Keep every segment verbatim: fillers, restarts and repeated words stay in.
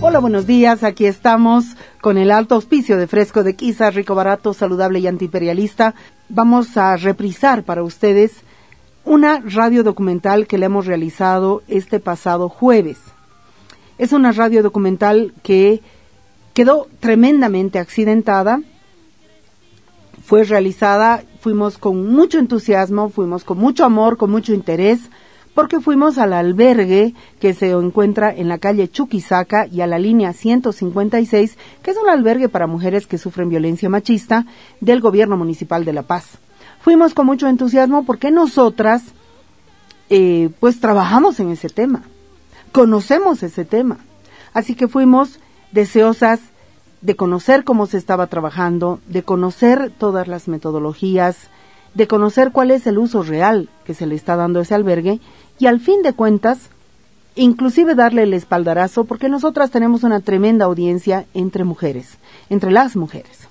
Hola, buenos días. Aquí estamos con el alto auspicio de Fresco de Quiza, rico, barato, saludable y antiimperialista. Vamos a reprisar para ustedes una radio documental que le hemos realizado este pasado jueves. Es una radio documental que quedó tremendamente accidentada. Fue realizada, fuimos con mucho entusiasmo, fuimos con mucho amor, con mucho interés, porque fuimos al albergue que se encuentra en la calle Chuquisaca y a la línea ciento cincuenta y seis, que es un albergue para mujeres que sufren violencia machista del Gobierno Municipal de La Paz. Fuimos con mucho entusiasmo porque nosotras, eh, pues trabajamos en ese tema, conocemos ese tema, así que fuimos deseosas de conocer cómo se estaba trabajando, de conocer todas las metodologías, de conocer cuál es el uso real que se le está dando a ese albergue y al fin de cuentas, inclusive darle el espaldarazo porque nosotras tenemos una tremenda audiencia entre mujeres, entre las mujeres.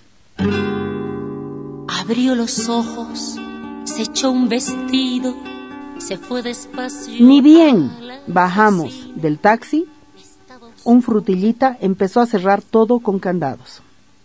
Abrió los ojos, se echó un vestido, se fue despacio. Ni bien bajamos del taxi, un frutillita empezó a cerrar todo con candados.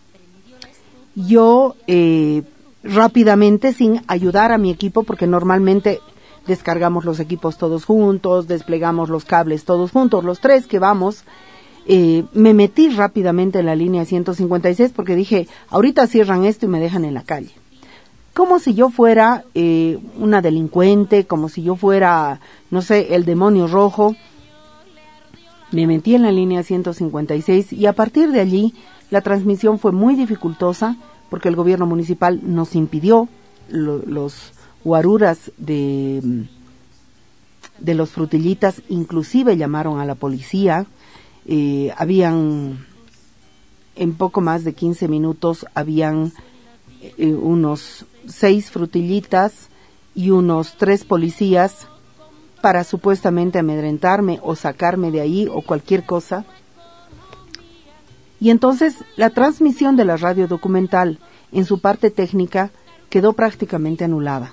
Yo eh, rápidamente, sin ayudar a mi equipo, porque normalmente descargamos los equipos todos juntos, desplegamos los cables todos juntos, los tres que vamos, eh, me metí rápidamente en la línea ciento cincuenta y seis porque dije, ahorita cierran esto y me dejan en la calle. Como si yo fuera eh, una delincuente, como si yo fuera, no sé, el demonio rojo. Me metí en la línea ciento cincuenta y seis y a partir de allí la transmisión fue muy dificultosa porque el gobierno municipal nos impidió, lo, los guaruras de, de los frutillitas inclusive llamaron a la policía, eh, habían, en poco más de quince minutos, habían eh, unos seis frutillitas y unos tres policías para supuestamente amedrentarme o sacarme de ahí o cualquier cosa. Y entonces la transmisión de la radio documental en su parte técnica quedó prácticamente anulada.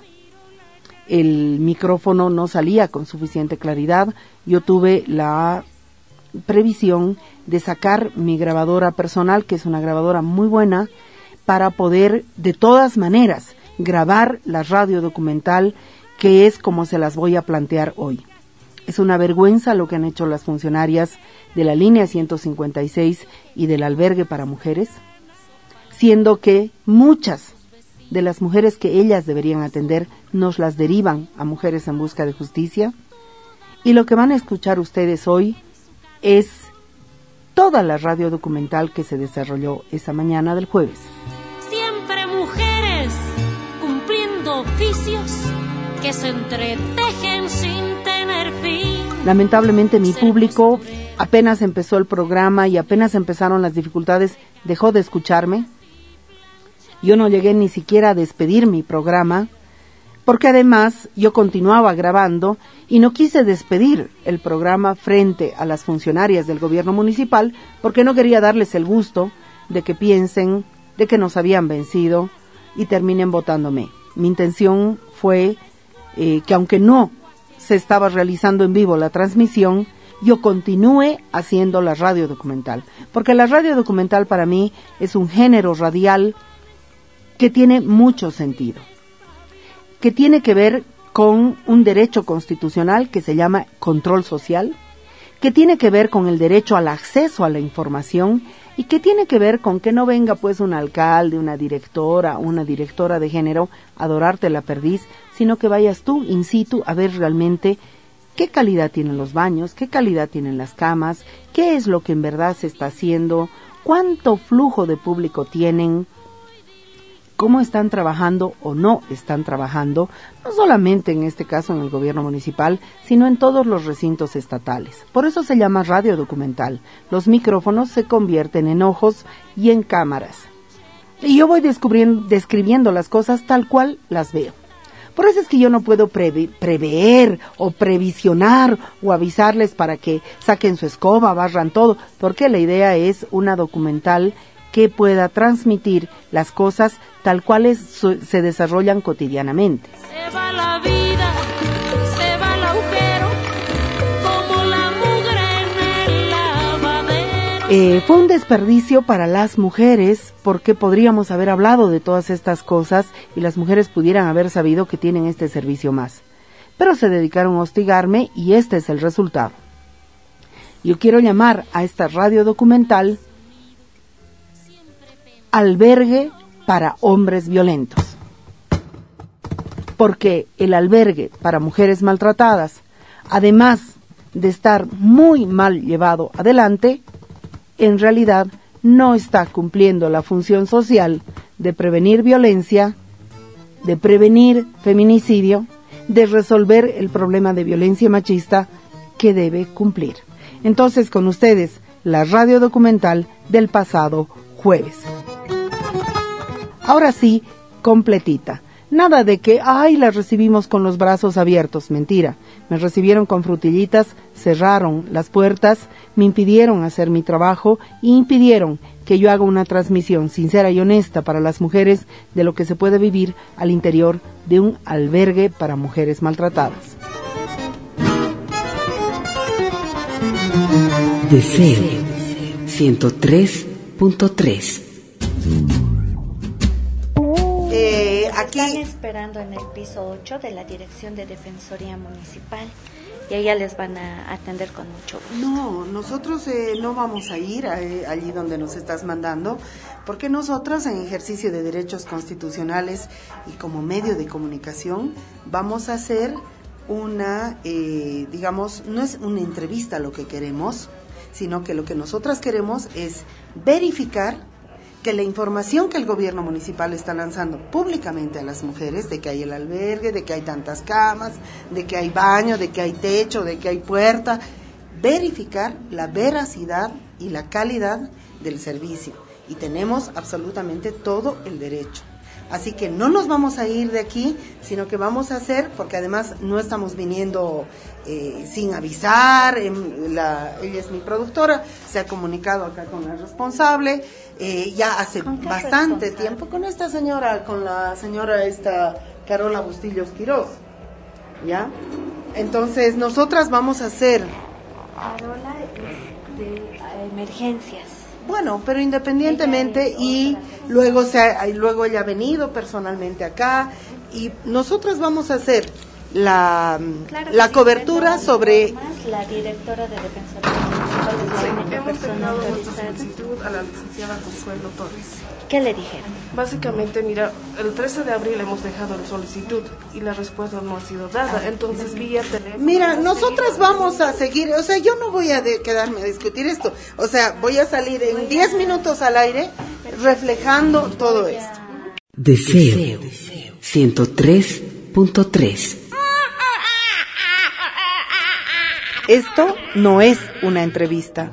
El micrófono no salía con suficiente claridad. Yo tuve la previsión de sacar mi grabadora personal, que es una grabadora muy buena, para poder de todas maneras grabar la radio documental, que es como se las voy a plantear hoy. Es una vergüenza lo que han hecho las funcionarias de la línea ciento cincuenta y seis y del albergue para mujeres, siendo que muchas de las mujeres que ellas deberían atender nos las derivan a Mujeres en Busca de Justicia. Y lo que van a escuchar ustedes hoy es toda la radio documental que se desarrolló esa mañana del jueves. Siempre mujeres cumpliendo oficios que se entretejen sin tener fin. Lamentablemente mi público, apenas empezó el programa y apenas empezaron las dificultades, dejó de escucharme. Yo no llegué ni siquiera a despedir mi programa, porque además yo continuaba grabando y no quise despedir el programa frente a las funcionarias del gobierno municipal, porque no quería darles el gusto de que piensen de que nos habían vencido y terminen votándome. Mi intención fue eh, que aunque no se estaba realizando en vivo la transmisión, yo continúe haciendo la radio documental, porque la radio documental para mí es un género radial que tiene mucho sentido, que tiene que ver con un derecho constitucional que se llama control social, que tiene que ver con el derecho al acceso a la información y que tiene que ver con que no venga pues un alcalde, una directora, una directora de género a dorarte la perdiz, sino que vayas tú in situ a ver realmente qué calidad tienen los baños, qué calidad tienen las camas, qué es lo que en verdad se está haciendo, cuánto flujo de público tienen, cómo están trabajando o no están trabajando, no solamente en este caso en el gobierno municipal, sino en todos los recintos estatales. Por eso se llama radio documental. Los micrófonos se convierten en ojos y en cámaras. Y yo voy descubriendo, describiendo las cosas tal cual las veo. Por eso es que yo no puedo preve- prever o previsionar o avisarles para que saquen su escoba, barran todo, porque la idea es una documental que pueda transmitir las cosas tal cuales se desarrollan cotidianamente. Se va la vida, se va el agujero, como la mugre en el lavadero. Eh, fue un desperdicio para las mujeres porque podríamos haber hablado de todas estas cosas y las mujeres pudieran haber sabido que tienen este servicio más. Pero se dedicaron a hostigarme y este es el resultado. Yo quiero llamar a esta radio documental Albergue para Hombres Violentos. Porque el albergue para mujeres maltratadas, además de estar muy mal llevado adelante, en realidad no está cumpliendo la función social de prevenir violencia, de prevenir feminicidio, de resolver el problema de violencia machista que debe cumplir. Entonces, con ustedes, la radio documental del pasado jueves. Ahora sí, completita. Nada de que, ay, la recibimos con los brazos abiertos. Mentira. Me recibieron con frutillitas, cerraron las puertas, me impidieron hacer mi trabajo y impidieron que yo haga una transmisión sincera y honesta para las mujeres de lo que se puede vivir al interior de un albergue para mujeres maltratadas. Deseo ciento tres punto tres. Eh, aquí aquí están esperando en el piso ocho de la Dirección de Defensoría Municipal y allá les van a atender con mucho gusto. No, nosotros eh, no vamos a ir a, eh, allí donde nos estás mandando, porque nosotros en ejercicio de derechos constitucionales y como medio de comunicación vamos a hacer una, eh, digamos, no es una entrevista lo que queremos, sino que lo que nosotras queremos es verificar que la información que el gobierno municipal está lanzando públicamente a las mujeres, de que hay el albergue, de que hay tantas camas, de que hay baño, de que hay techo, de que hay puerta, verificar la veracidad y la calidad del servicio. Y tenemos absolutamente todo el derecho. Así que no nos vamos a ir de aquí, sino que vamos a hacer, porque además no estamos viniendo eh, sin avisar, en la, ella es mi productora, se ha comunicado acá con la responsable, eh, ya hace bastante tiempo con esta señora, con la señora esta Carola Bustillos Quiroz, ¿ya? Entonces nosotras vamos a hacer... Carola es de emergencias. Bueno, pero independientemente y luego se ha, y luego ella ha venido personalmente acá y nosotros vamos a hacer la, claro la sí, cobertura sobre... Más la directora de Defensoría Municipal es la única Hemos persona enviado nuestra autorizada. solicitud a la licenciada Consuelo Torres. ¿Qué le dijeron? Básicamente, mira, el trece de abril hemos dejado la solicitud y la respuesta no ha sido dada, entonces vía teléfono... Mira, nosotras vamos a seguir, o sea, yo no voy a de quedarme a discutir esto, o sea, voy a salir en diez minutos al aire reflejando todo esto. Deseo ciento tres punto tres. Esto no es una entrevista,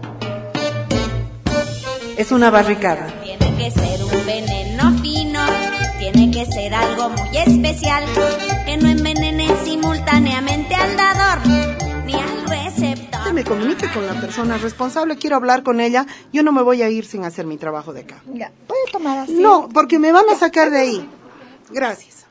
es una barricada. Tiene que ser un veneno fino, tiene que ser algo muy especial, que no envenene simultáneamente al dador ni al receptor. Que me comunique con la persona responsable, quiero hablar con ella, yo no me voy a ir sin hacer mi trabajo de acá. Ya, ¿puede tomar así? No, porque me van a sacar de ahí. Gracias.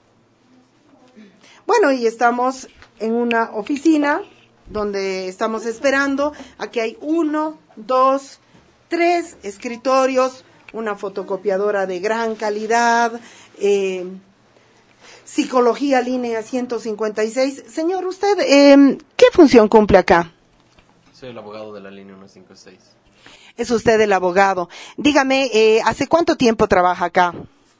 Bueno, y estamos en una oficina donde estamos esperando. Aquí hay uno, dos, tres escritorios, una fotocopiadora de gran calidad, eh, psicología línea ciento cincuenta y seis. Señor, usted, eh, ¿qué función cumple acá? Soy el abogado de la línea ciento cincuenta y seis. Es usted el abogado. Dígame, eh, ¿hace cuánto tiempo trabaja acá?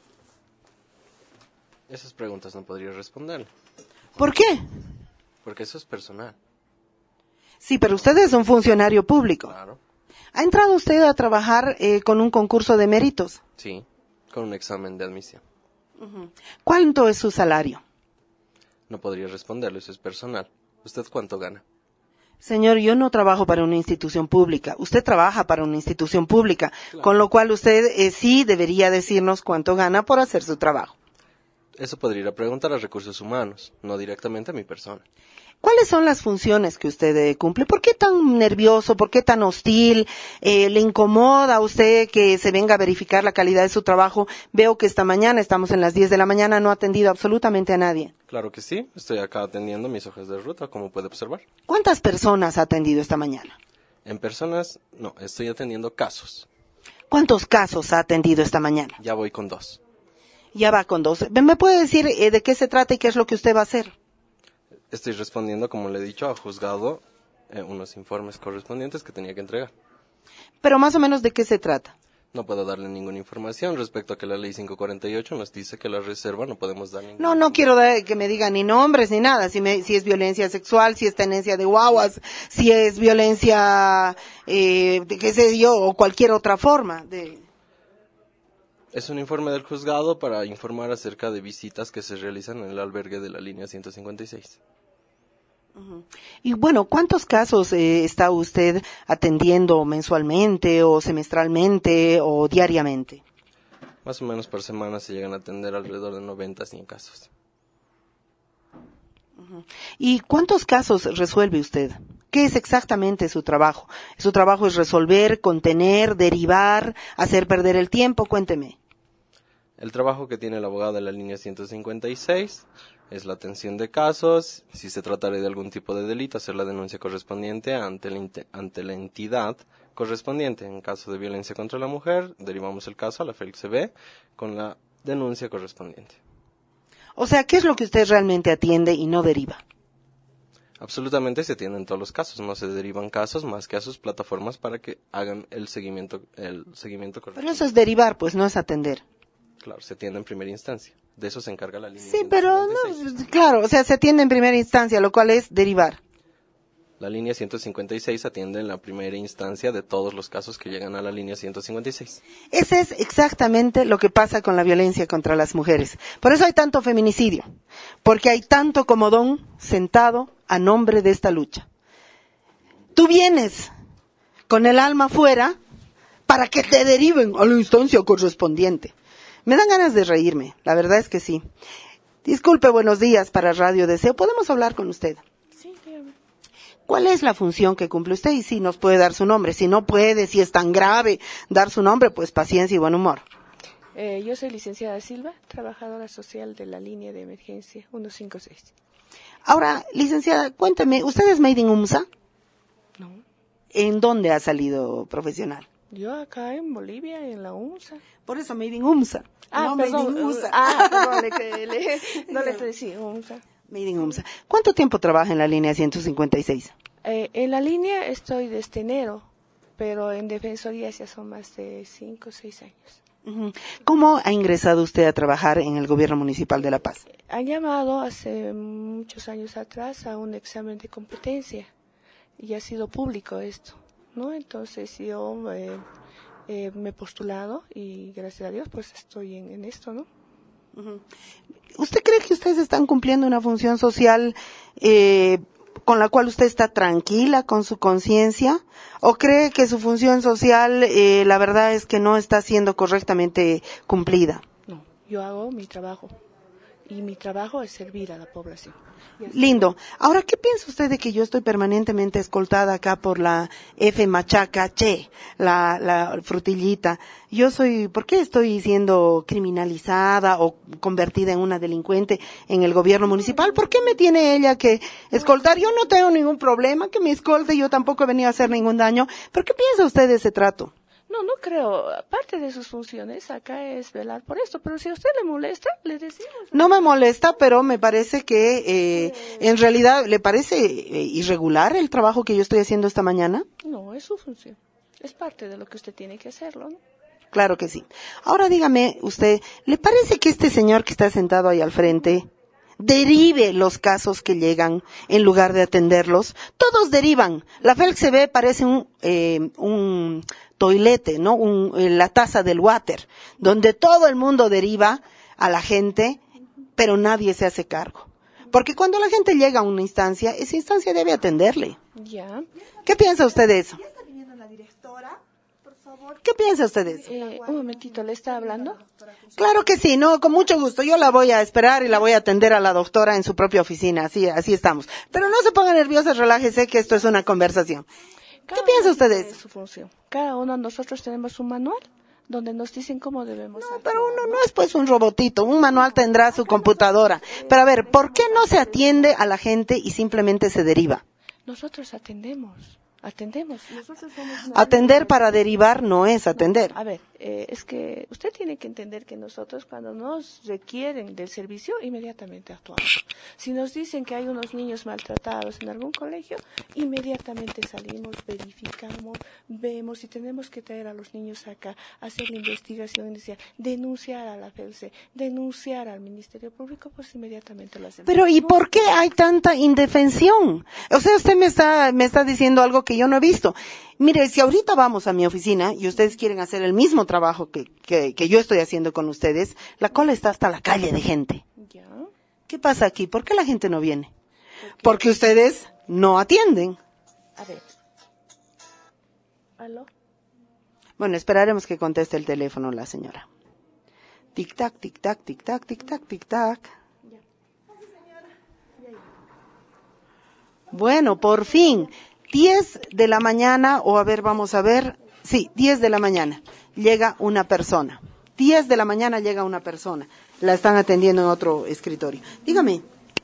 Esas preguntas no podría responder. ¿Por qué? Porque eso es personal. Sí, pero usted es un funcionario público. Claro. ¿Ha entrado usted a trabajar eh, con un concurso de méritos? Sí, con un examen de admisión. Uh-huh. ¿Cuánto es su salario? No podría responderlo, eso es personal. ¿Usted cuánto gana? Señor, yo no trabajo para una institución pública. Usted trabaja para una institución pública, claro. Con lo cual usted eh, sí debería decirnos cuánto gana por hacer su trabajo. Eso podría ir a preguntar a recursos humanos, no directamente a mi persona. ¿Cuáles son las funciones que usted eh, cumple? ¿Por qué tan nervioso? ¿Por qué tan hostil? Eh, ¿Le incomoda a usted que se venga a verificar la calidad de su trabajo? Veo que esta mañana, estamos en las diez de la mañana, no ha atendido absolutamente a nadie. Claro que sí, estoy acá atendiendo mis hojas de ruta, como puede observar. ¿Cuántas personas ha atendido esta mañana? En personas, no, estoy atendiendo casos. ¿Cuántos casos ha atendido esta mañana? Ya voy con dos. Ya va con dos. ¿Me puede decir eh, de qué se trata y qué es lo que usted va a hacer? Estoy respondiendo, como le he dicho, a juzgado eh, unos informes correspondientes que tenía que entregar. Pero más o menos de qué se trata. No puedo darle ninguna información respecto a que la ley quinientos cuarenta y ocho nos dice que la reserva no podemos dar ninguna. No, no quiero dar- que me diga ni nombres ni nada, si, me, si es violencia sexual, si es tenencia de guaguas, si es violencia, eh, de qué sé yo, o cualquier otra forma. De... Es un informe del juzgado para informar acerca de visitas que se realizan en el albergue de la línea ciento cincuenta y seis. Y bueno, ¿cuántos casos eh, está usted atendiendo mensualmente o semestralmente o diariamente? Más o menos por semana se llegan a atender alrededor de noventa a cien casos. ¿Y cuántos casos resuelve usted? ¿Qué es exactamente su trabajo? ¿Su trabajo es resolver, contener, derivar, hacer perder el tiempo? Cuénteme. El trabajo que tiene el abogado de la línea ciento cincuenta y seis es la atención de casos, si se tratara de algún tipo de delito, hacer la denuncia correspondiente ante la, ante la entidad correspondiente. En caso de violencia contra la mujer, derivamos el caso a la F E L C B con la denuncia correspondiente. O sea, ¿qué es lo que usted realmente atiende y no deriva? Absolutamente se atienden todos los casos, no se derivan casos más que a sus plataformas para que hagan el seguimiento, el seguimiento correcto. Pero eso es derivar, pues no es atender. Claro, se atiende en primera instancia. De eso se encarga la línea. Sí, pero no, claro, o sea, se atiende en primera instancia, lo cual es derivar. La línea ciento cincuenta y seis atiende en la primera instancia de todos los casos que llegan a la línea ciento cincuenta y seis. Ese es exactamente lo que pasa con la violencia contra las mujeres. Por eso hay tanto feminicidio, porque hay tanto comodón sentado a nombre de esta lucha. Tú vienes con el alma afuera para que te deriven a la instancia correspondiente. Me dan ganas de reírme, la verdad es que sí. Disculpe, buenos días para Radio Deseo. ¿Podemos hablar con usted? Sí, dígame. ¿Cuál es la función que cumple usted? Y si nos puede dar su nombre. Si no puede, si es tan grave dar su nombre, pues paciencia y buen humor. Eh, yo soy licenciada Silva, trabajadora social de la línea de emergencia ciento cincuenta y seis. Ahora, licenciada, cuénteme, ¿usted es Made in UMSA? No, ¿En dónde ha salido profesional? yo acá en Bolivia, en la UNSA. Por eso Made in UMSA. Ah, no perdón. Made in USA. Ah, perdón, le, le, le, no le decía UNSA. Made in UMSA. ¿Cuánto tiempo trabaja en la línea ciento cincuenta y seis? Eh, en la línea estoy desde enero, pero en Defensoría ya son más de cinco o seis años. Ujú. ¿Cómo ha ingresado usted a trabajar en el gobierno municipal de La Paz? Han llamado hace muchos años atrás a un examen de competencia y ha sido público esto, ¿no? Entonces yo eh, eh, me he postulado y gracias a Dios pues estoy en, en esto, ¿no? Ujú. ¿Usted cree que ustedes están cumpliendo una función social eh, con la cual usted está tranquila con su conciencia? ¿O cree que su función social, eh, la verdad es que no está siendo correctamente cumplida? No, yo hago mi trabajo y mi trabajo es servir a la población. Lindo. Ahora, ¿qué piensa usted de que yo estoy permanentemente escoltada acá por la F Machaca Che, la, la frutillita? Yo soy, ¿por qué estoy siendo criminalizada o convertida en una delincuente en el gobierno municipal? ¿Por qué me tiene ella que escoltar? Yo no tengo ningún problema que me escolte, yo tampoco he venido a hacer ningún daño. ¿Pero qué piensa usted de ese trato? No, no creo. Parte de sus funciones acá es velar por esto, pero si a usted le molesta, le decimos. No me molesta, pero me parece que eh, en realidad, ¿le parece eh, irregular el trabajo que yo estoy haciendo esta mañana? No, es su función. Es parte de lo que usted tiene que hacerlo, ¿no? Claro que sí. Ahora dígame usted, ¿le parece que este señor que está sentado ahí al frente derive los casos que llegan en lugar de atenderlos? Todos derivan. La F E L C B parece un, eh, un toilete, ¿no? Un, eh, la taza del water, donde todo el mundo deriva a la gente, pero nadie se hace cargo. Porque cuando la gente llega a una instancia, esa instancia debe atenderle. Ya. ¿Qué piensa usted de eso? ¿Qué piensa usted de eso? Eh, un momentito, ¿le está hablando? Claro que sí, no, con mucho gusto. Yo la voy a esperar y la voy a atender a la doctora en su propia oficina. Así, así estamos. Pero no se ponga nerviosa, relájese, que esto es una conversación. Cada ¿Qué piensa usted de uno tiene eso? su función. Cada uno de nosotros tenemos un manual donde nos dicen cómo debemos No, actuar. pero uno no es pues un robotito. Un manual tendrá su computadora. Pero a ver, ¿por qué no se atiende a la gente y simplemente se deriva? Nosotros atendemos. Atendemos. Nosotros somos una Atender para derivar no es atender. No, a ver, eh, es que usted tiene que entender que nosotros cuando nos requieren del servicio, inmediatamente actuamos. Si nos dicen que hay unos niños maltratados en algún colegio, inmediatamente salimos, verificamos, vemos, y tenemos que traer a los niños acá, hacer la investigación inicial, denunciar a la F E L C E, denunciar al Ministerio Público, pues inmediatamente lo hacemos. Pero ¿y por qué hay tanta indefensión? O sea, usted me está, me está diciendo algo que yo no he visto. Mire, si ahorita vamos a mi oficina y ustedes quieren hacer el mismo trabajo que, que, que yo estoy haciendo con ustedes, la cola está hasta la calle de gente. ¿Ya? ¿Qué pasa aquí? ¿Por qué la gente no viene? Porque ustedes no atienden. A ver. ¿Aló? Bueno, esperaremos que conteste el teléfono la señora. Tic-tac, tic-tac, tic-tac, tic-tac, tic-tac. Bueno, por fin, diez de la mañana, o a ver, vamos a ver, sí, diez de la mañana, llega una persona. diez de la mañana llega una persona. La están atendiendo en otro escritorio. Dígame.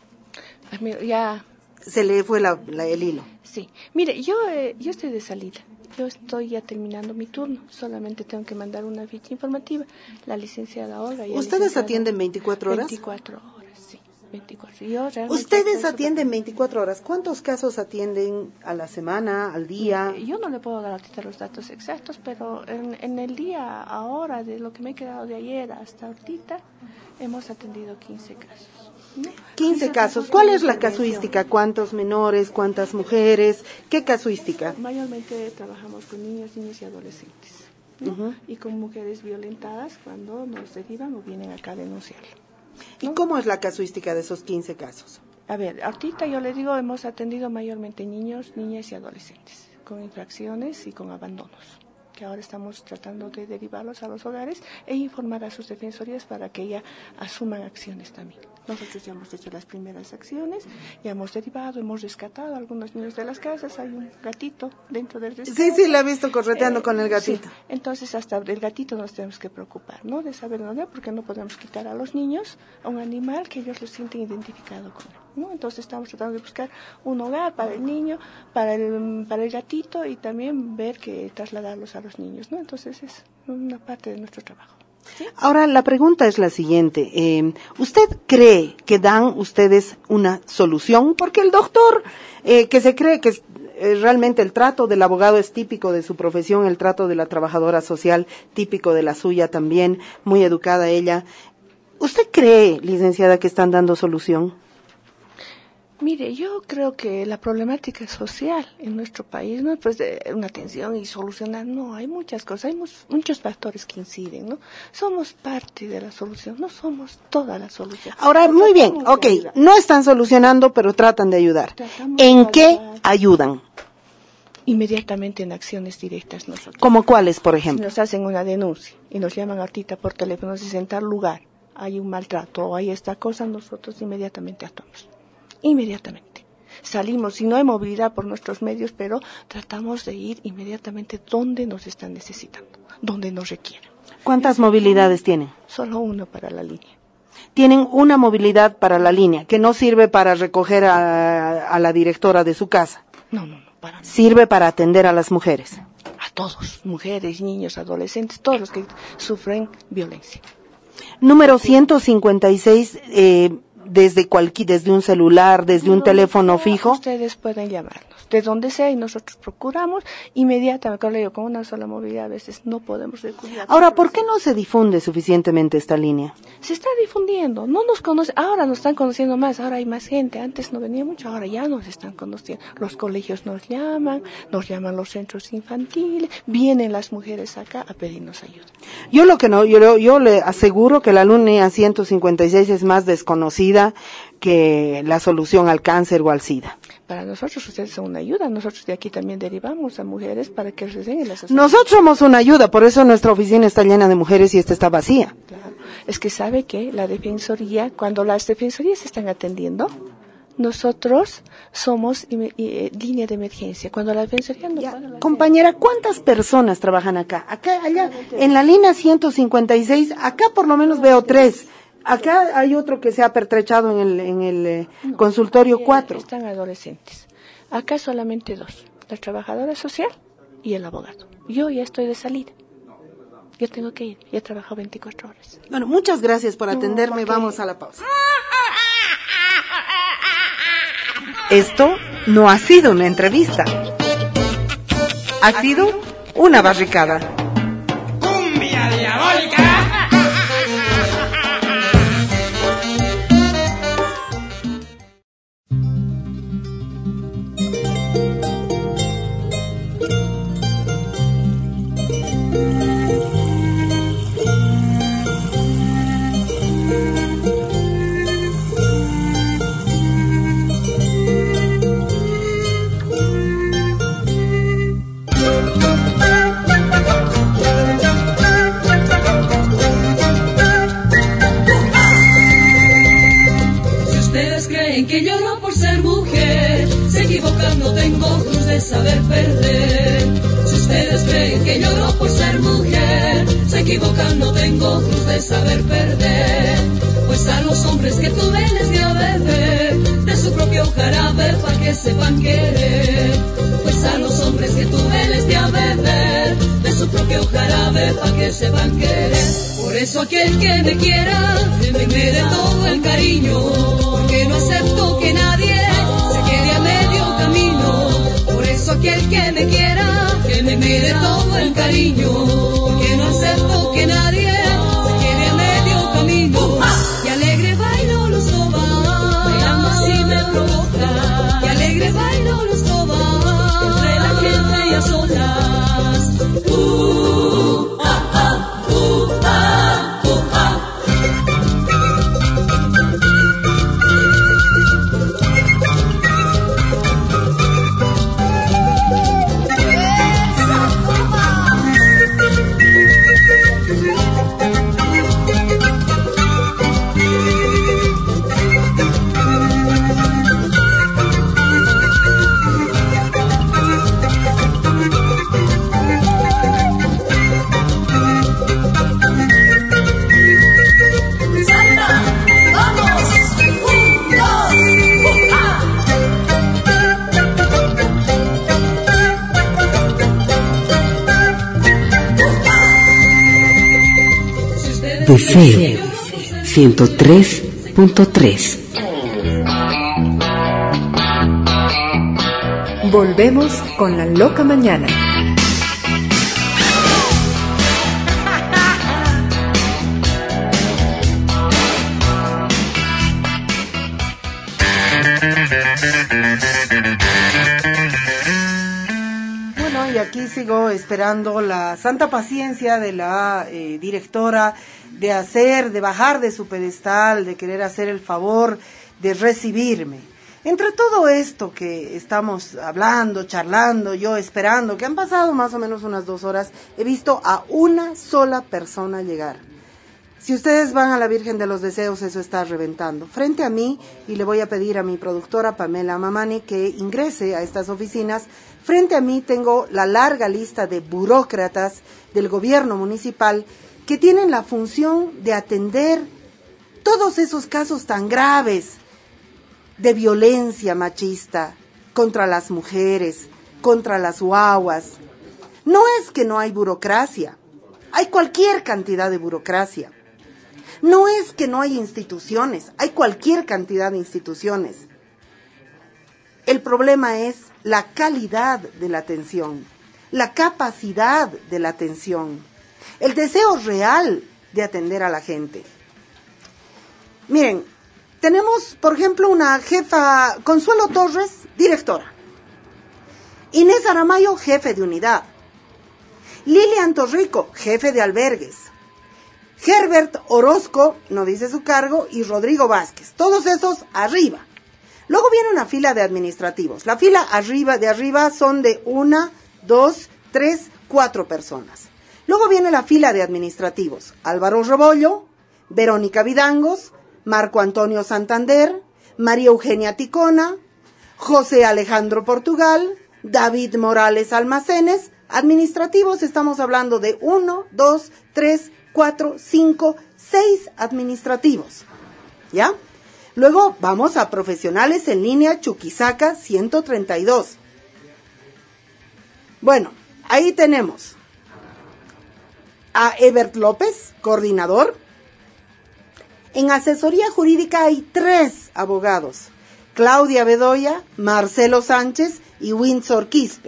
Ya. Se le fue la, la, el hilo. Sí. Mire, yo, eh, yo estoy de salida. Yo estoy ya terminando mi turno. Solamente tengo que mandar una ficha informativa. La licenciada Olga. Y ¿Ustedes atienden veinticuatro horas? veinticuatro horas, sí. veinticuatro. Yo ¿Ustedes atienden veinticuatro horas? ¿Cuántos casos atienden a la semana, al día? Yo no le puedo dar ahorita los datos exactos, pero en, en el día, ahora, de lo que me he quedado de ayer hasta ahorita, hemos atendido quince casos. ¿No? quince casos. ¿Cuál es la casuística? ¿Cuántos menores? ¿Cuántas mujeres? ¿Qué casuística? Mayormente trabajamos con niños, niñas y adolescentes, ¿no? Uh-huh. Y con mujeres violentadas cuando nos derivan o vienen acá a denunciarlo, ¿no? ¿Y cómo es la casuística de esos quince casos? A ver, ahorita yo le digo, hemos atendido mayormente niños, niñas y adolescentes, con infracciones y con abandonos, que ahora estamos tratando de derivarlos a los hogares e informar a sus defensorías para que ya asuman acciones también. Nosotros ya hemos hecho las primeras acciones, ya hemos derivado, hemos rescatado a algunos niños de las casas, hay un gatito dentro del rescate. Sí, sí, la he visto correteando eh, con el gatito. Sí. Entonces hasta del gatito nos tenemos que preocupar, ¿no? De saber dónde, porque no podemos quitar a los niños a un animal que ellos lo sienten identificado con él, ¿no? Entonces estamos tratando de buscar un hogar para el niño, para el, para el gatito, y también ver que trasladarlos a los niños, ¿no? Entonces es una parte de nuestro trabajo. ¿Sí? Ahora, la pregunta es la siguiente. Eh, ¿Usted cree que dan ustedes una solución? Porque el doctor, eh, que se cree que es, eh, realmente el trato del abogado es típico de su profesión, el trato de la trabajadora social típico de la suya también, muy educada ella. ¿Usted cree, licenciada, que están dando solución? Mire, yo creo que la problemática social en nuestro país no es pues de una atención y solucionar, no, hay muchas cosas, hay muchos, muchos factores que inciden, ¿no? Somos parte de la solución, no somos toda la solución. Ahora, muy bien, ok, no están solucionando, pero tratan de ayudar. Tratamos ¿En de qué ayudar. ayudan? Inmediatamente en acciones directas nosotros. ¿Como cuáles, por ejemplo? Si nos hacen una denuncia y nos llaman ahorita por teléfono, nos dicen en tal lugar hay un maltrato o hay esta cosa, nosotros inmediatamente actuamos. Inmediatamente. Salimos, y no hay movilidad por nuestros medios, pero tratamos de ir inmediatamente donde nos están necesitando, donde nos requieren. ¿Cuántas movilidades tienen? Solo uno para la línea. Tienen una movilidad para la línea, que no sirve para recoger a, a la directora de su casa. No, no, no, para nada. Sirve para atender a las mujeres. A todos, mujeres, niños, adolescentes, todos los que sufren violencia. Número ciento cincuenta y seis, eh, desde cualquier, desde un celular, desde un teléfono fijo. Ustedes pueden llamarnos, de donde sea, y nosotros procuramos inmediatamente, con una sola movilidad a veces no podemos recurrir. Ahora, ¿por qué no se difunde suficientemente esta línea? Se está difundiendo, no nos conoce, ahora nos están conociendo más, ahora hay más gente, antes no venía mucho, ahora ya nos están conociendo, los colegios nos llaman, nos llaman los centros infantiles, vienen las mujeres acá a pedirnos ayuda. Yo lo que no, yo, yo le aseguro que la línea ciento cincuenta y seis es más desconocida que la solución al cáncer o al SIDA. Para nosotros ustedes son una ayuda, nosotros de aquí también derivamos a mujeres para que reciben el asesoramiento. Nosotros somos una ayuda, por eso nuestra oficina está llena de mujeres y esta está vacía. Claro. Es que sabe que la defensoría, cuando las defensorías se están atendiendo, nosotros somos y, y, línea de emergencia. Cuando la defensoría no ya, puede, la compañera, ¿cuántas personas trabajan acá? Acá, allá, en la línea ciento cincuenta y seis, acá por lo menos veo tres. Acá hay otro que se ha pertrechado en el, en el eh, no, consultorio cuatro. Están adolescentes. Acá solamente dos. la trabajadora social y el abogado. Yo ya estoy de salida. Yo tengo que ir. Ya he trabajado veinticuatro horas. Bueno, muchas gracias por atenderme. No, vamos a la pausa. Esto no ha sido una entrevista. Ha sido una barricada. ¡Cumbia diabólica! Que lloro por ser mujer, se equivocan, no tengo cruz de saber perder. Si ustedes creen que lloro por ser mujer, se equivocan, no tengo cruz de saber perder. Pues a los hombres que tuve les di a beber de su propio jarabe para que sepan querer. Pues a los hombres que tuve les di a beber de su propio jarabe para que sepan querer. Por eso aquel que me quiera, que me dé todo el cariño, porque no acepto que nadie se quede a medio camino. Por eso aquel que me quiera, que me dé todo el cariño, porque no acepto que nadie se quede a medio camino. Y alegre bailo los tobas, bailando así me provoca. Y alegre bailo los tobas, entre la gente y a solas. Uh, ah, ah, uh, ah, uh, ah. Deseo ciento tres punto tres. Volvemos con la loca mañana. Bueno, y aquí sigo esperando la santa paciencia de la eh, directora de hacer, de bajar de su pedestal, de querer hacer el favor de recibirme. Entre todo esto que estamos hablando, charlando, yo esperando, que han pasado más o menos unas dos horas, he visto a una sola persona llegar. Si ustedes van a la Virgen de los Deseos, eso está reventando. Frente a mí, y le voy a pedir a mi productora Pamela Mamani que ingrese a estas oficinas, frente a mí tengo la larga lista de burócratas del gobierno municipal que tienen la función de atender todos esos casos tan graves de violencia machista contra las mujeres, contra las guaguas. No es que no hay burocracia, hay cualquier cantidad de burocracia. No es que no hay instituciones, hay cualquier cantidad de instituciones. El problema es la calidad de la atención, la capacidad de la atención, el deseo real de atender a la gente. Miren, tenemos, por ejemplo, una jefa, Consuelo Torres, directora. Inés Aramayo, jefe de unidad. Lilian Torrico, jefe de albergues. Herbert Orozco, no dice su cargo, y Rodrigo Vázquez. Todos esos arriba. Luego viene una fila de administrativos. La fila arriba de arriba son de una, dos, tres, cuatro personas. Luego viene la fila de administrativos. Álvaro Rebollo, Verónica Vidangos, Marco Antonio Santander, María Eugenia Ticona, José Alejandro Portugal, David Morales Almacenes. Administrativos estamos hablando de uno, dos, tres, cuatro, cinco, seis administrativos. ¿Ya? Luego vamos a profesionales en línea Chuquisaca ciento treinta y dos. Bueno, ahí tenemos a Ebert López, coordinador. En asesoría jurídica hay tres abogados: Claudia Bedoya, Marcelo Sánchez y Windsor Quispe.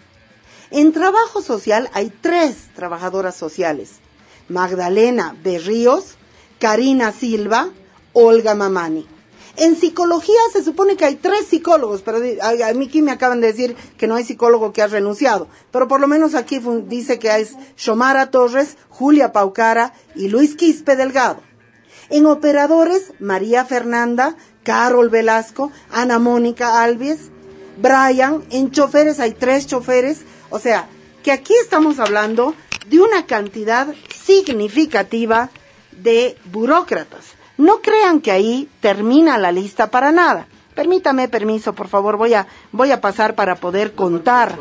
En trabajo social hay tres trabajadoras sociales: Magdalena Berríos, Karina Silva, Olga Mamani. En psicología se supone que hay tres psicólogos, pero a, a mí aquí me acaban de decir que no hay psicólogo que ha renunciado, pero por lo menos aquí dice que es Xomara Torres, Julia Paucara y Luis Quispe Delgado. En operadores, María Fernanda, Carol Velasco, Ana Mónica Alves, Brian. En choferes hay tres choferes, o sea, que aquí estamos hablando de una cantidad significativa de burócratas. No crean que ahí termina la lista para nada. Permítame permiso, por favor, voy a voy a pasar para poder contar.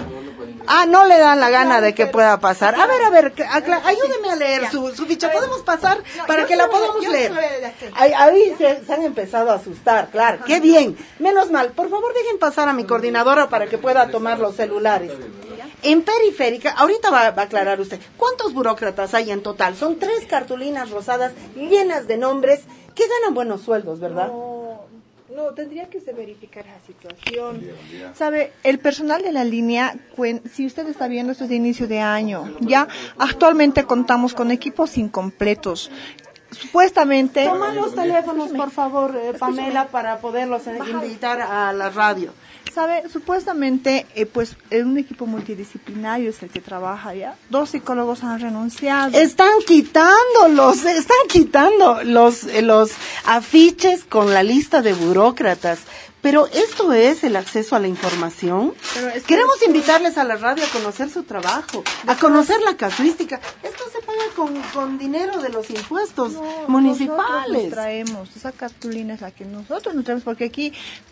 Ah, no le dan la gana de que pueda pasar. A ver, a ver, ayúdeme a leer su, su ficha. ¿Podemos pasar para que la podamos leer? Ahí, ahí se, se han empezado a asustar, claro. Qué bien. Menos mal. Por favor, dejen pasar a mi coordinadora para que pueda tomar los celulares. En periférica, ahorita va, va a aclarar usted, ¿cuántos burócratas hay en total? Son tres cartulinas rosadas llenas de nombres que ganan buenos sueldos, ¿verdad? No, no, tendría que se verificar la situación. Sabe, el personal de la línea, si usted está viendo, esto es de inicio de año, ya actualmente contamos con equipos incompletos. Supuestamente... Toma los teléfonos, por favor, eh, Pamela, para poderlos invitar a la radio. ¿Sabe? Supuestamente, eh, pues, en un equipo multidisciplinario es el que trabaja ya. Dos psicólogos han renunciado. Están quitando los, están quitando los, eh, los afiches con la lista de burócratas. Pero esto es el acceso a la información. Es que Queremos es... invitarles a la radio a conocer su trabajo, a conocer la casuística. Esto se paga con, con dinero de los impuestos no, municipales. Nosotros nos traemos, esa cartulina es la que nosotros nos traemos, porque aquí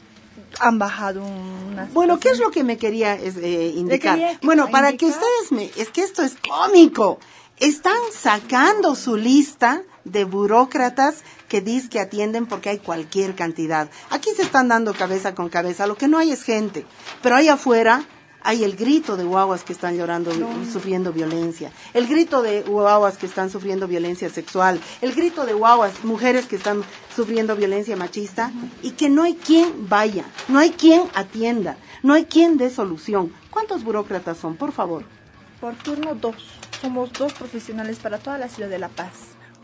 han bajado una... Bueno, ¿qué es lo que me quería eh, indicar? Quería bueno, para indicar... que ustedes me... Es que esto es cómico. Están sacando su lista de burócratas que dicen que atienden porque hay cualquier cantidad. Aquí se están dando cabeza con cabeza. Lo que no hay es gente. Pero ahí afuera hay el grito de guaguas que están llorando no. y sufriendo violencia. El grito de guaguas que están sufriendo violencia sexual. El grito de guaguas, mujeres que están sufriendo violencia machista. Uh-huh. Y que no hay quien vaya. No hay quien atienda. No hay quien dé solución. ¿Cuántos burócratas son, por favor? Por turno dos. Somos dos profesionales para toda la ciudad de La Paz.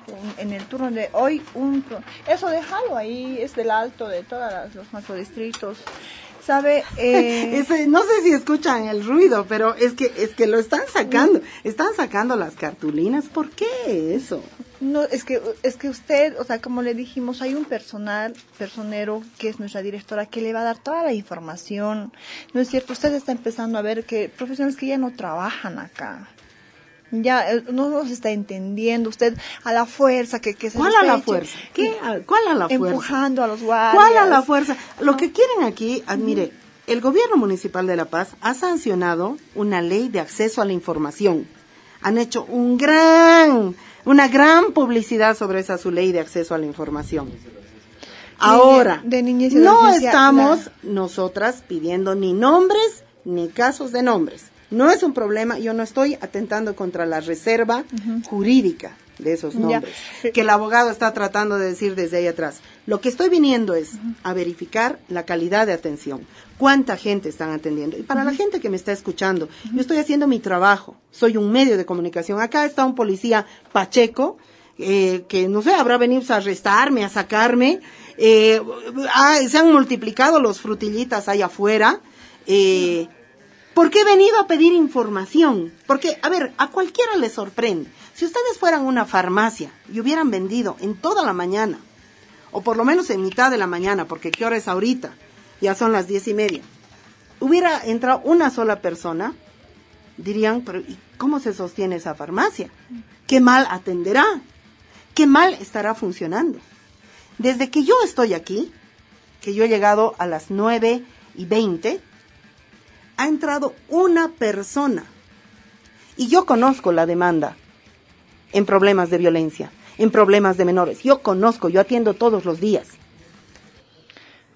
En el turno de hoy, un eso déjalo ahí, es del alto de todos los macrodistritos. ¿Sabe? Eh... Ese, no sé si escuchan el ruido, pero es que es que lo están sacando, están sacando las cartulinas. ¿Por qué eso? No, es que es que usted, o sea, como le dijimos, hay un personal, personero, que es nuestra directora, que le va a dar toda la información. ¿No es cierto? Usted está empezando a ver que profesionales que ya no trabajan acá. Ya no nos está entendiendo usted a la fuerza que, que se ¿Cuál a la fuerza? ¿Qué? ¿Cuál a la fuerza? Empujando a los guardias. ¿Cuál a la fuerza? Lo que quieren aquí, admire, el gobierno municipal de La Paz ha sancionado una ley de acceso a la información. Han hecho un gran, una gran publicidad sobre esa su ley de acceso a la información. Ahora, de niñez y no estamos la... nosotras pidiendo ni nombres ni casos de nombres. No es un problema, yo no estoy atentando contra la reserva uh-huh. jurídica de esos nombres, ya. que el abogado está tratando de decir desde ahí atrás. Lo que estoy viniendo es uh-huh. a verificar la calidad de atención, cuánta gente están atendiendo. Y para uh-huh. la gente que me está escuchando, uh-huh. yo estoy haciendo mi trabajo, soy un medio de comunicación. Acá está un policía Pacheco, eh, que no sé, habrá venido a arrestarme, a sacarme. Eh, ah, se han multiplicado los frutillitas ahí afuera. Eh, uh-huh. ¿Por qué he venido a pedir información? Porque, a ver, a cualquiera le sorprende. Si ustedes fueran una farmacia y hubieran vendido en toda la mañana, o por lo menos en mitad de la mañana, porque ¿qué hora es ahorita? Ya son las diez y media. Hubiera entrado una sola persona, dirían, pero ¿y cómo se sostiene esa farmacia? ¿Qué mal atenderá? ¿Qué mal estará funcionando? Desde que yo estoy aquí, que yo he llegado a las nueve y veinte, ha entrado una persona. Y yo conozco la demanda en problemas de violencia, en problemas de menores. Yo conozco, yo atiendo todos los días.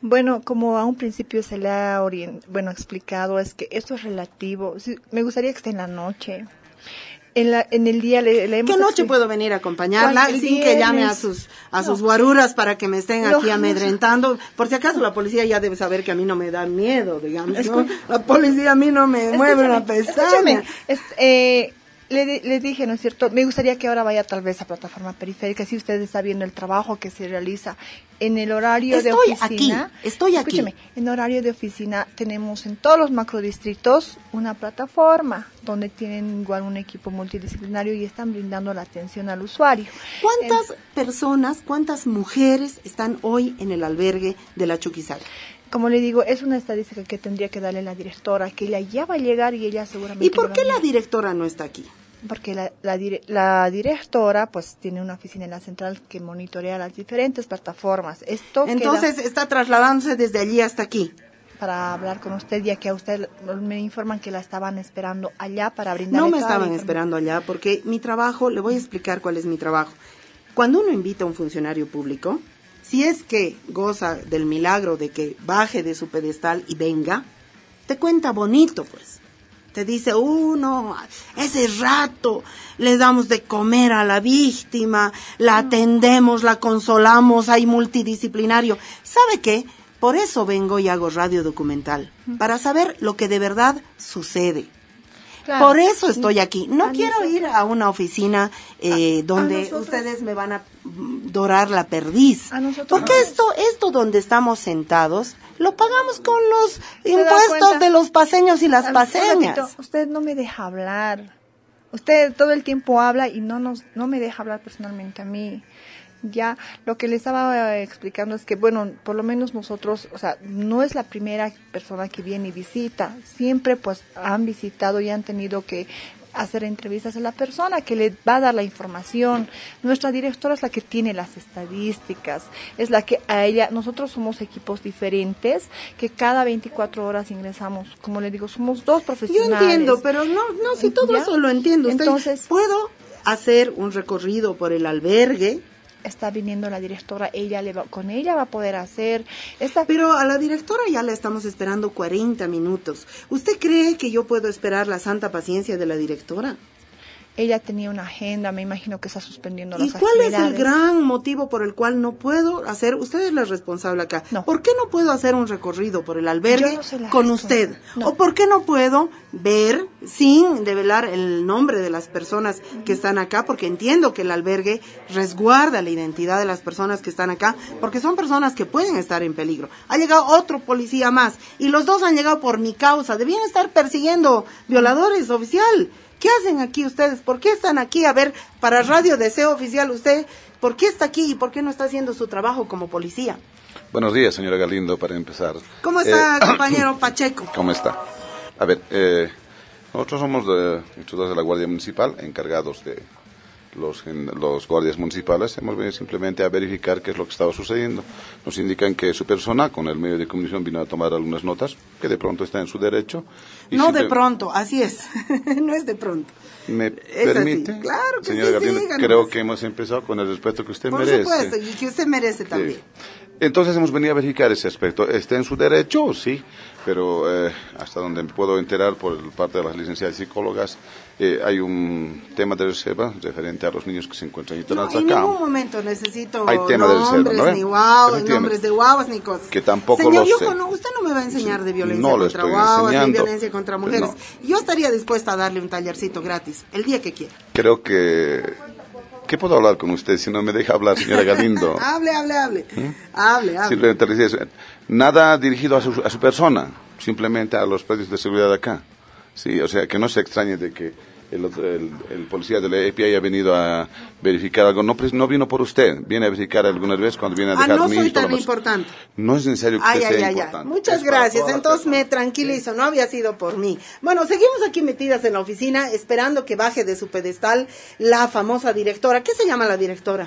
Bueno, como a un principio se le ha orient- bueno, explicado, es que esto es relativo. Sí, me gustaría que esté en la noche. En, la, en el día le, le hemos ¿Qué noche expli- puedo venir a acompañarla ¿Cuál? El sin que llame a viernes. sus a No. sus guaruras para que me estén No, aquí no. amedrentando? Por si acaso la policía ya debe saber que a mí no me da miedo, digamos, ¿no? Escu- La policía a mí no me mueve una Escúchame, pestaña. escúchame, es- eh, le, di- le dije, ¿no es cierto? Me gustaría que ahora vaya tal vez a plataforma periférica, si usted está viendo el trabajo que se realiza en el horario Estoy de oficina. aquí, estoy aquí. Escúcheme, en horario de oficina tenemos en todos los macrodistritos una plataforma donde tienen igual un equipo multidisciplinario y están brindando la atención al usuario. ¿Cuántas En- personas, cuántas mujeres están hoy en el albergue de la Chuquisaca? Como le digo, es una estadística que tendría que darle la directora, que ella ya va a llegar y ella seguramente... ¿Y por le va qué a la venir. directora no está aquí? Porque la, la, dire- la directora pues tiene una oficina en la central que monitorea las diferentes plataformas. Esto Entonces queda está trasladándose desde allí hasta aquí. para hablar con usted, ya que a usted me informan que la estaban esperando allá para brindarle No me toda la estaban informa- esperando allá porque mi trabajo, le voy a explicar cuál es mi trabajo. Cuando uno invita a un funcionario público, si es que goza del milagro de que baje de su pedestal y venga, te cuenta bonito, pues. Te dice, uno, ese rato le damos de comer a la víctima, la atendemos, la consolamos, hay multidisciplinario. ¿Sabe qué? Por eso vengo y hago radio documental, para saber lo que de verdad sucede. Claro. Por eso estoy aquí. No A quiero nosotros- ir a una oficina eh, A- a donde nosotros- ustedes me van a mm, dorar la perdiz. A nosotros Porque no. esto, esto donde estamos sentados, lo pagamos con los da impuestos cuenta? de los paseños y las Un paseñas. ratito, usted no me deja hablar. Usted todo el tiempo habla y no nos no me deja hablar personalmente a mí. Ya, lo que le estaba eh, explicando es que, bueno, por lo menos nosotros, o sea, no es la primera persona que viene y visita. Siempre, pues, han visitado y han tenido que hacer entrevistas a la persona que le va a dar la información. Nuestra directora es la que tiene las estadísticas, es la que a ella, nosotros somos equipos diferentes, que cada veinticuatro horas ingresamos, como le digo, somos dos Yo profesionales. entiendo, pero no, no, si todo ¿Ya? eso lo entiendo. Usted, Entonces- puedo hacer un recorrido por el albergue, Está viniendo la directora, ella le va, con ella va a poder hacer esta. pero a la directora ya la estamos esperando cuarenta minutos. ¿Usted cree que yo puedo esperar la santa paciencia de la directora? Ella tenía una agenda, me imagino que está suspendiendo ¿Y las cuál es actividades. el gran motivo por el cual no puedo hacer, usted es la responsable acá, No. ¿por qué no puedo hacer un recorrido por el albergue Yo no soy la con responsable. usted? No. ¿O por qué no puedo ver, sin develar el nombre de las personas que están acá, porque entiendo que el albergue resguarda la identidad de las personas que están acá, porque son personas que pueden estar en peligro? Ha llegado otro policía más, y los dos han llegado por mi causa, debían estar persiguiendo violadores, oficial. ¿Qué hacen aquí ustedes? ¿Por qué están aquí? A ver, para Radio Deseo Oficial, usted, ¿por qué está aquí y por qué no está haciendo su trabajo como policía? Buenos días, señora Galindo, para empezar. ¿Cómo está, Eh, compañero Pacheco? ¿Cómo está? A ver, eh, nosotros somos de, instructores de la Guardia Municipal, encargados de los, en- los guardias municipales. Hemos venido simplemente a verificar qué es lo que estaba sucediendo. Nos indican que su persona, con el medio de comunicación, vino a tomar algunas notas, que de pronto está en su derecho. y No simple- de pronto, así es. No es de pronto. ¿Me Es permite? así, claro que Señora sí, Galindo, siga creo nomás. que hemos empezado con el respeto que usted Por merece. supuesto, y que usted merece también. Sí. Entonces hemos venido a verificar ese aspecto. ¿Está en su derecho? Sí, pero eh, hasta donde me puedo enterar por parte de las licenciadas psicólogas, eh, hay un tema de reserva referente a los niños que se encuentran No, internados en acá. ningún momento necesito Hay tema de reserva, nombres, ¿no ve? ni guau, Efectivamente. nombres de guaguas, ni cosas. Que tampoco Señor, lo yo sé. cono- usted no me va a enseñar de violencia No le contra estoy guaguas, ni enseñando. violencia contra Pues mujeres. no. Yo estaría dispuesta a darle un tallercito gratis, el día que quiera. Creo que... ¿Qué puedo hablar con usted si no me deja hablar, señora Galindo? hable, hable, hable. Hable, hable. Simplemente le decía eso. Nada dirigido a su, a su persona, simplemente a los predios de seguridad de acá. Sí, o sea, que no se extrañe de que el, otro- el, el policía de la E P I haya venido a verificar algo. No, pues, no vino por usted, viene a verificar algunas veces cuando viene a Ah, dejar no niños y soy todo tan lo demás. importante. No es necesario que Ay, usted ay, sea ay, ay. importante. Muchas Es para gracias. todas las Entonces me personas. tranquilizo, no había sido por mí. Bueno, seguimos aquí metidas en la oficina esperando que baje de su pedestal la famosa directora. ¿Qué se llama la directora?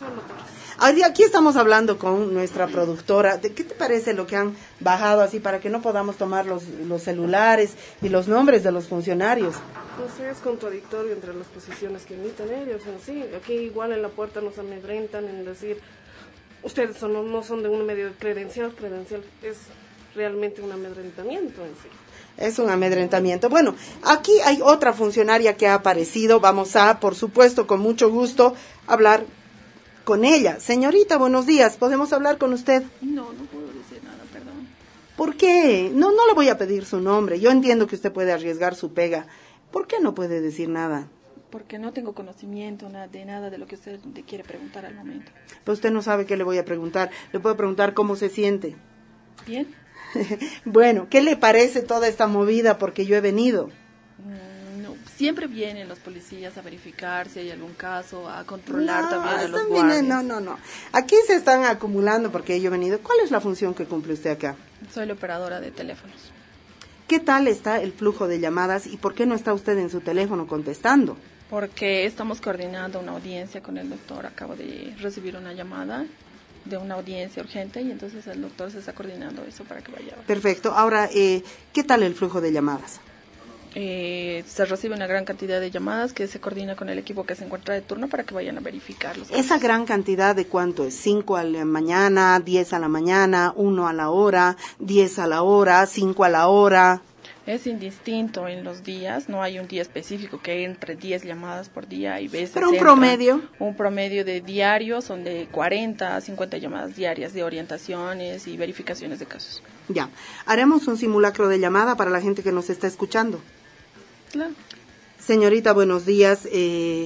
Ahora, aquí estamos hablando con nuestra productora. ¿De qué te parece lo que han bajado así para que no podamos tomar los, los celulares y los nombres de los funcionarios? No sé, es contradictorio entre las posiciones que emiten ellos en sí. Aquí igual en la puerta nos amedrentan en decir, ustedes son, no, no son de un medio de credencial, credencial es realmente un amedrentamiento en sí. Es un amedrentamiento. Bueno, aquí hay otra funcionaria que ha aparecido. Vamos a, por supuesto, con mucho gusto, hablar con ella. Señorita, buenos días. ¿Podemos hablar con usted? No, no puedo decir nada, perdón. ¿Por qué? No, no le voy a pedir su nombre. Yo entiendo que usted puede arriesgar su pega. ¿Por qué no puede decir nada? Porque no tengo conocimiento de nada de lo que usted le quiere preguntar al momento. Pues usted no sabe qué le voy a preguntar. Le puedo preguntar cómo se siente. Bien. Bueno, ¿qué le parece toda esta movida? Porque yo he venido. Mm, no, siempre vienen los policías a verificar si hay algún caso, a controlar no, también a los también, guardias. No, no, no. Aquí se están acumulando porque yo he venido. ¿Cuál es la función que cumple usted acá? Soy la operadora de teléfonos. ¿Qué tal está el flujo de llamadas y por qué no está usted en su teléfono contestando? Porque estamos coordinando una audiencia con el doctor. Acabo de recibir una llamada de una audiencia urgente y entonces el doctor se está coordinando eso para que vaya. Perfecto. Ahora, eh, ¿qué tal el flujo de llamadas? Eh, se recibe una gran cantidad de llamadas que se coordina con el equipo que se encuentra de turno para que vayan a verificarlos. ¿Esa gran cantidad de cuánto es? ¿Cinco a la mañana, diez a la mañana, uno a la hora, diez a la hora, cinco a la hora? Es indistinto en los días, no hay un día específico que entre diez llamadas por día y veces. ¿Pero un promedio? Un promedio de diario son de cuarenta a cincuenta llamadas diarias de orientaciones y verificaciones de casos. Ya, haremos un simulacro de llamada para la gente que nos está escuchando. Claro. Señorita, buenos días. Eh,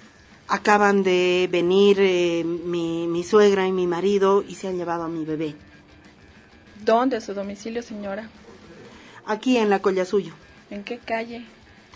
acaban de venir eh, mi, mi suegra y mi marido y se han llevado a mi bebé. ¿Dónde es su domicilio, señora? Aquí en la Collasuyo. ¿En qué calle?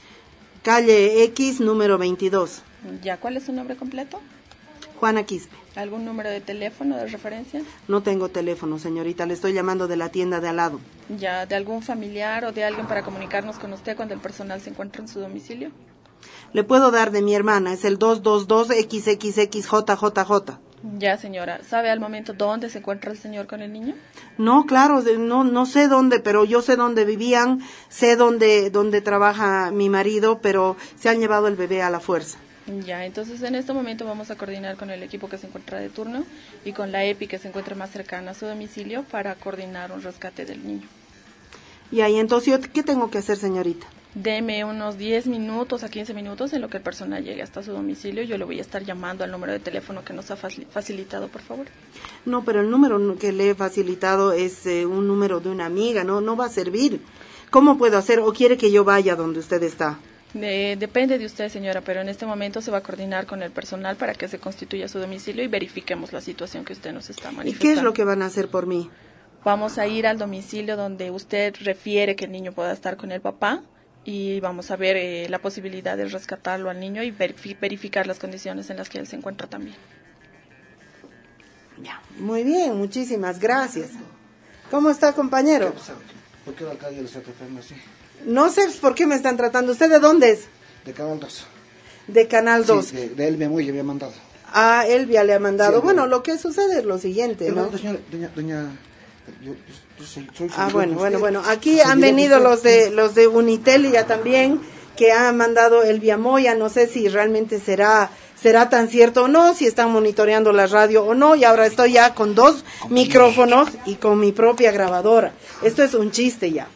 Calle X, número veintidós. ¿Ya cuál es su nombre completo? Juana Quispe. ¿Algún número de teléfono de referencia? No tengo teléfono, señorita, le estoy llamando de la tienda de al lado. ¿Ya de algún familiar o de alguien para comunicarnos con usted cuando el personal se encuentra en su domicilio? Le puedo dar de mi hermana, es el dos dos dos equis equis equis jota jota jota. Ya, señora. ¿Sabe al momento dónde se encuentra el señor con el niño? No, claro, no no sé dónde, pero yo sé dónde vivían, sé dónde, dónde trabaja mi marido, pero se han llevado el bebé a la fuerza. Ya, entonces en este momento vamos a coordinar con el equipo que se encuentra de turno y con la E P I que se encuentra más cercana a su domicilio para coordinar un rescate del niño. Y ahí entonces, ¿qué tengo que hacer, señorita? Deme unos diez minutos a quince minutos en lo que el personal llegue hasta su domicilio. Yo le voy a estar llamando al número de teléfono que nos ha facilitado, por favor. No, pero el número que le he facilitado es eh, un número de una amiga, no no va a servir. ¿Cómo puedo hacer? ¿O quiere que yo vaya donde usted está? De, depende de usted, señora, pero en este momento se va a coordinar con el personal para que se constituya su domicilio y verifiquemos la situación que usted nos está manifestando. ¿Y qué es lo que van a hacer por mí? Vamos a ir al domicilio donde usted refiere que el niño pueda estar con el papá y vamos a ver eh, la posibilidad de rescatarlo al niño y verifi- verificar las condiciones en las que él se encuentra también. Ya, muy bien, muchísimas gracias. ¿Cómo está, compañero? ¿Por qué el alcalde le está tratando así? No sé por qué me están tratando. ¿Usted de dónde es? De Canal dos. De Canal dos. Sí, de, de Elvia Moya me ha mandado. Ah, Elvia le ha mandado. Sí, bueno, lo que sucede es lo siguiente, ¿no? Doña, doña, doña, yo, yo soy, soy ah, bueno, bueno, bueno. Aquí ¿Sí, han venido los de los de Unitel ya también, que han mandado Elvia Moya. No sé si realmente será será tan cierto o no, si están monitoreando la radio o no. Y ahora estoy ya con dos micrófonos y con mi propia grabadora. Esto es un chiste ya.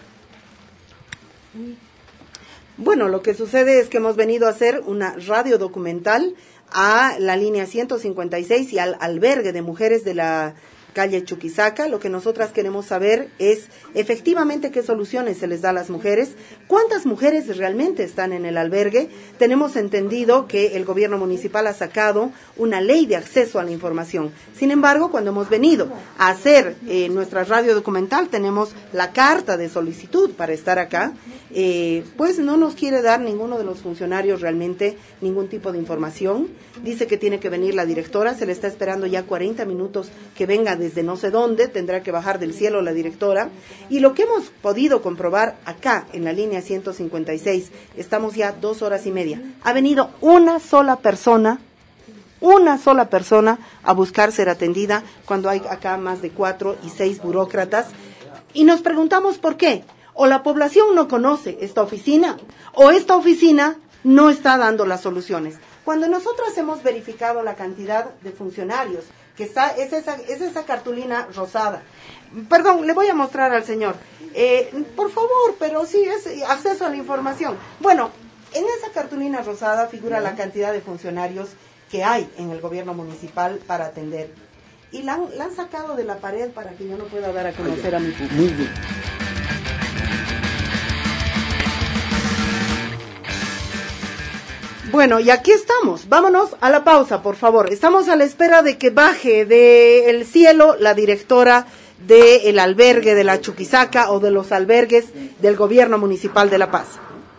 Bueno, lo que sucede es que hemos venido a hacer una radio documental a la línea ciento cincuenta y seis y al albergue de mujeres de la calle Chuquisaca. Lo que nosotras queremos saber es efectivamente qué soluciones se les da a las mujeres, cuántas mujeres realmente están en el albergue. Tenemos entendido que el gobierno municipal ha sacado una ley de acceso a la información. Sin embargo, cuando hemos venido a hacer eh, nuestra radio documental, tenemos la carta de solicitud para estar acá, eh, pues no nos quiere dar ninguno de los funcionarios realmente ningún tipo de información. Dice que tiene que venir la directora, se le está esperando ya cuarenta minutos que venga desde no sé dónde, tendrá que bajar del cielo la directora. Y lo que hemos podido comprobar acá en la línea ciento cincuenta y seis, estamos ya dos horas y media, ha venido una sola persona, una sola persona a buscar ser atendida cuando hay acá más de cuatro y seis burócratas. Y nos preguntamos por qué. O la población no conoce esta oficina, o esta oficina no está dando las soluciones. Cuando nosotros hemos verificado la cantidad de funcionarios, que está, es esa, es esa cartulina rosada. Perdón, le voy a mostrar al señor. Eh, por favor, pero sí, es acceso a la información. Bueno, en esa cartulina rosada figura la cantidad de funcionarios que hay en el gobierno municipal para atender. Y la han, la han sacado de la pared para que yo no pueda dar a conocer a mi público. Muy bien. Bueno, y aquí estamos. Vámonos a la pausa, por favor. Estamos a la espera de que baje del cielo la directora del albergue de la Chuquisaca o de los albergues del gobierno municipal de La Paz.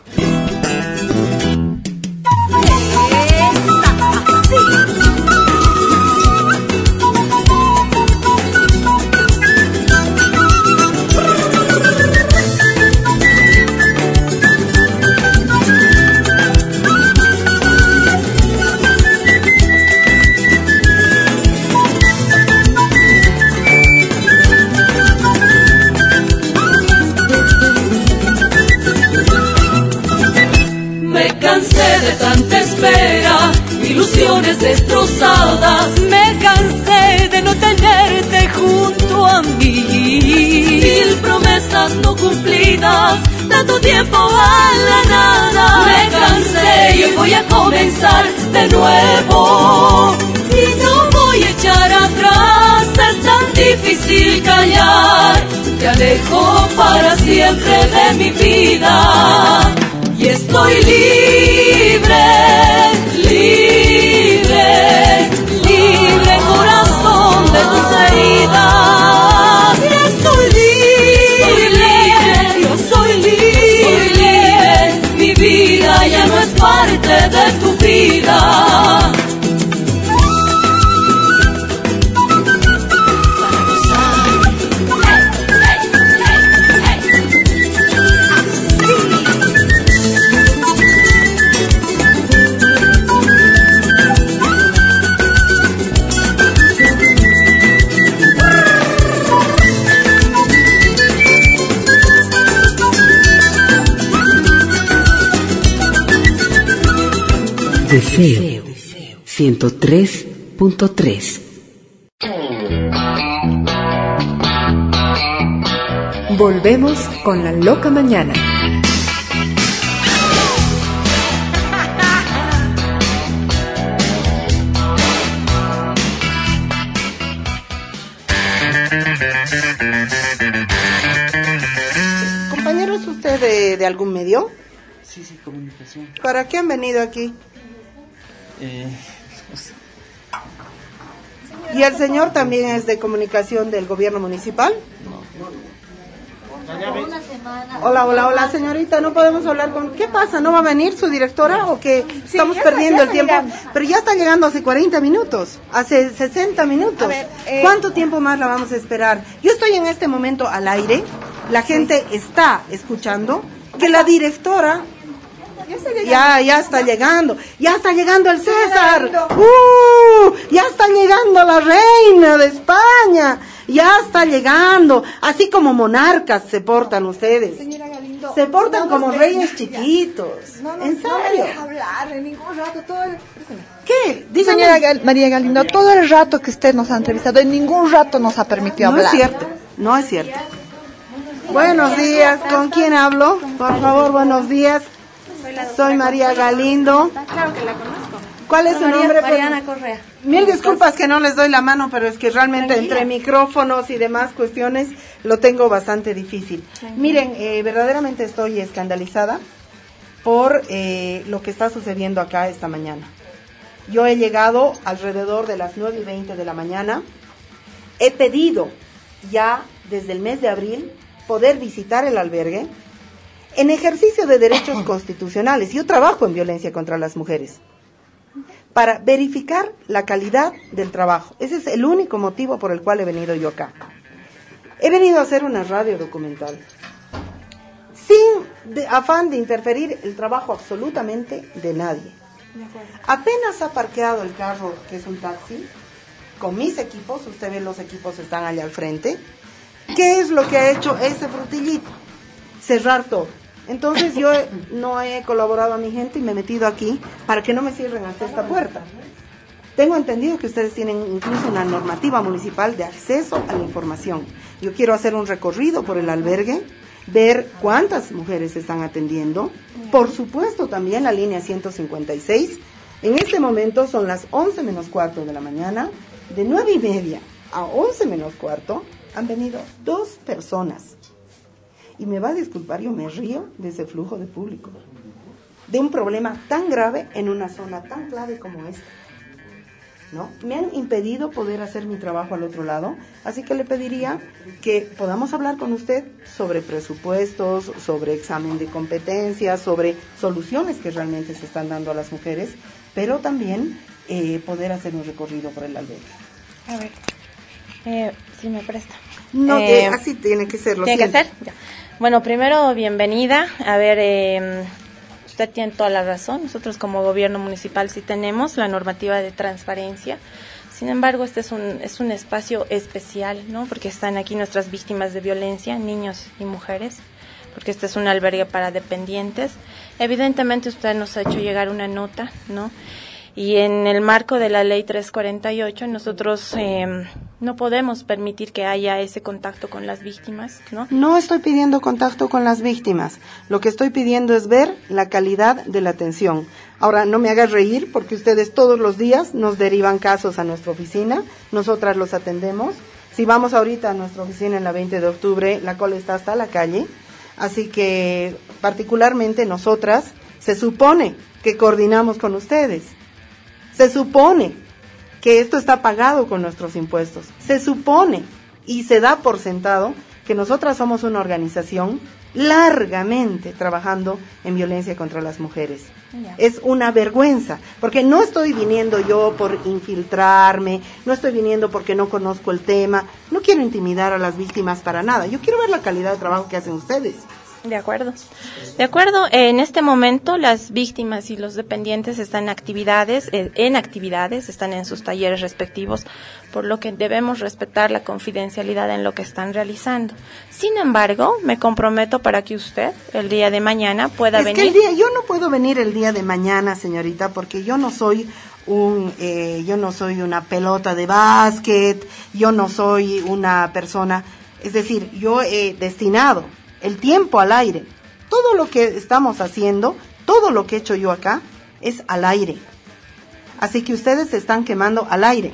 De tanta espera, ilusiones destrozadas, me cansé de no tenerte junto a mí. Mil promesas no cumplidas, tanto tiempo a la nada. Me cansé y hoy voy a comenzar de nuevo. Y no voy a echar atrás, es tan difícil callar. Te alejo para siempre de mi vida. Y estoy libre, libre, libre corazón de tus heridas. Y estoy libre, yo soy libre, soy libre. Mi vida ya no es parte de tu vida. Deseo ciento tres punto tres. Volvemos con La Loca Mañana. Compañero, ¿es usted de, de algún medio? Sí, sí, comunicación. ¿Para qué han venido aquí? Eh, no sé. ¿Y el señor también es de comunicación del gobierno municipal? Hola, hola, hola, señorita, no podemos hablar con... ¿Qué pasa? ¿No va a venir su directora o que estamos ya perdiendo está, ya el tiempo? está Pero ya está llegando hace cuarenta minutos, hace sesenta minutos. A ver, eh, ¿Cuánto tiempo más la vamos a esperar? Yo estoy en este momento al aire, la gente está escuchando que la directora... Ya, ya está llegando, ya está llegando el César, uh, ya está llegando la reina de España, ya está llegando, así como monarcas se portan ustedes, Señora Galindo, se portan como de... reyes chiquitos, no, no, en no me serio. deja hablar en ningún rato, todo el... ¿Qué? Dígame. Señora Gal... María Galindo, todo el rato que usted nos ha entrevistado, en ningún rato nos ha permitido No hablar. es cierto, no es cierto. Buenos días, ¿con quién hablo? Por favor, buenos días. Soy María Galindo. Claro que la conozco. ¿Cuál es su María- nombre? Mariana Correa. Mil disculpas que no les doy la mano, pero es que realmente Tranquila. Entre micrófonos y demás cuestiones lo tengo bastante difícil. Tranquila. Miren, eh, verdaderamente estoy escandalizada por eh, lo que está sucediendo acá esta mañana. Yo he llegado alrededor de las nueve y veinte de la mañana. He pedido ya desde el mes de abril poder visitar el albergue en ejercicio de derechos constitucionales. Yo trabajo en violencia contra las mujeres para verificar la calidad del trabajo. Ese es el único motivo por el cual he venido yo acá. He venido a hacer una radio documental sin de, afán de interferir el trabajo absolutamente de nadie. Apenas ha parqueado el carro, que es un taxi, con mis equipos, usted ve los equipos están allá al frente. ¿Qué es lo que ha hecho ese frutillito? Cerrar todo. Entonces yo no he colaborado a mi gente y me he metido aquí para que no me cierren hasta esta puerta. Tengo entendido que ustedes tienen incluso una normativa municipal de acceso a la información. Yo quiero hacer un recorrido por el albergue, ver cuántas mujeres se están atendiendo. Por supuesto, también la línea ciento cincuenta y seis. En este momento son las once menos cuarto de la mañana. De nueve y media a once menos cuarto han venido dos personas. Y me va a disculpar, yo me río de ese flujo de público. De un problema tan grave en una zona tan clave como esta. ¿No? Me han impedido poder hacer mi trabajo al otro lado, así que le pediría que podamos hablar con usted sobre presupuestos, sobre examen de competencias, sobre soluciones que realmente se están dando a las mujeres, pero también eh, poder hacer un recorrido por el albergue. A ver, eh, si me presta. No, eh, eh, así tiene que ser. Lo ¿Tiene siento. que ser? Ya. Bueno, primero, bienvenida. A ver, eh, usted tiene toda la razón. Nosotros como gobierno municipal sí tenemos la normativa de transparencia. Sin embargo, este es un es un espacio especial, ¿no? Porque están aquí nuestras víctimas de violencia, niños y mujeres, porque este es un albergue para dependientes. Evidentemente usted nos ha hecho llegar una nota, ¿no? Y en el marco de la ley trescientos cuarenta y ocho, nosotros eh, no podemos permitir que haya ese contacto con las víctimas, ¿no? No estoy pidiendo contacto con las víctimas. Lo que estoy pidiendo es ver la calidad de la atención. Ahora, no me hagas reír porque ustedes todos los días nos derivan casos a nuestra oficina. Nosotras los atendemos. Si vamos ahorita a nuestra oficina en la veinte de octubre, la cola está hasta la calle. Así que, particularmente nosotras, se supone que coordinamos con ustedes. Se supone que esto está pagado con nuestros impuestos. Se supone y se da por sentado que nosotras somos una organización largamente trabajando en violencia contra las mujeres. Yeah. Es una vergüenza, porque no estoy viniendo yo por infiltrarme, no estoy viniendo porque no conozco el tema, no quiero intimidar a las víctimas para nada. Yo quiero ver la calidad de trabajo que hacen ustedes. De acuerdo. De acuerdo, en este momento las víctimas y los dependientes están en actividades, en actividades, están en sus talleres respectivos, por lo que debemos respetar la confidencialidad en lo que están realizando. Sin embargo, me comprometo para que usted el día de mañana pueda es venir. Que el día, yo no puedo venir el día de mañana, señorita, porque yo no soy un, eh, yo no soy una pelota de básquet, yo no soy una persona, es decir, yo he destinado el tiempo al aire. Todo lo que estamos haciendo, todo lo que he hecho yo acá, es al aire. Así que ustedes se están quemando al aire.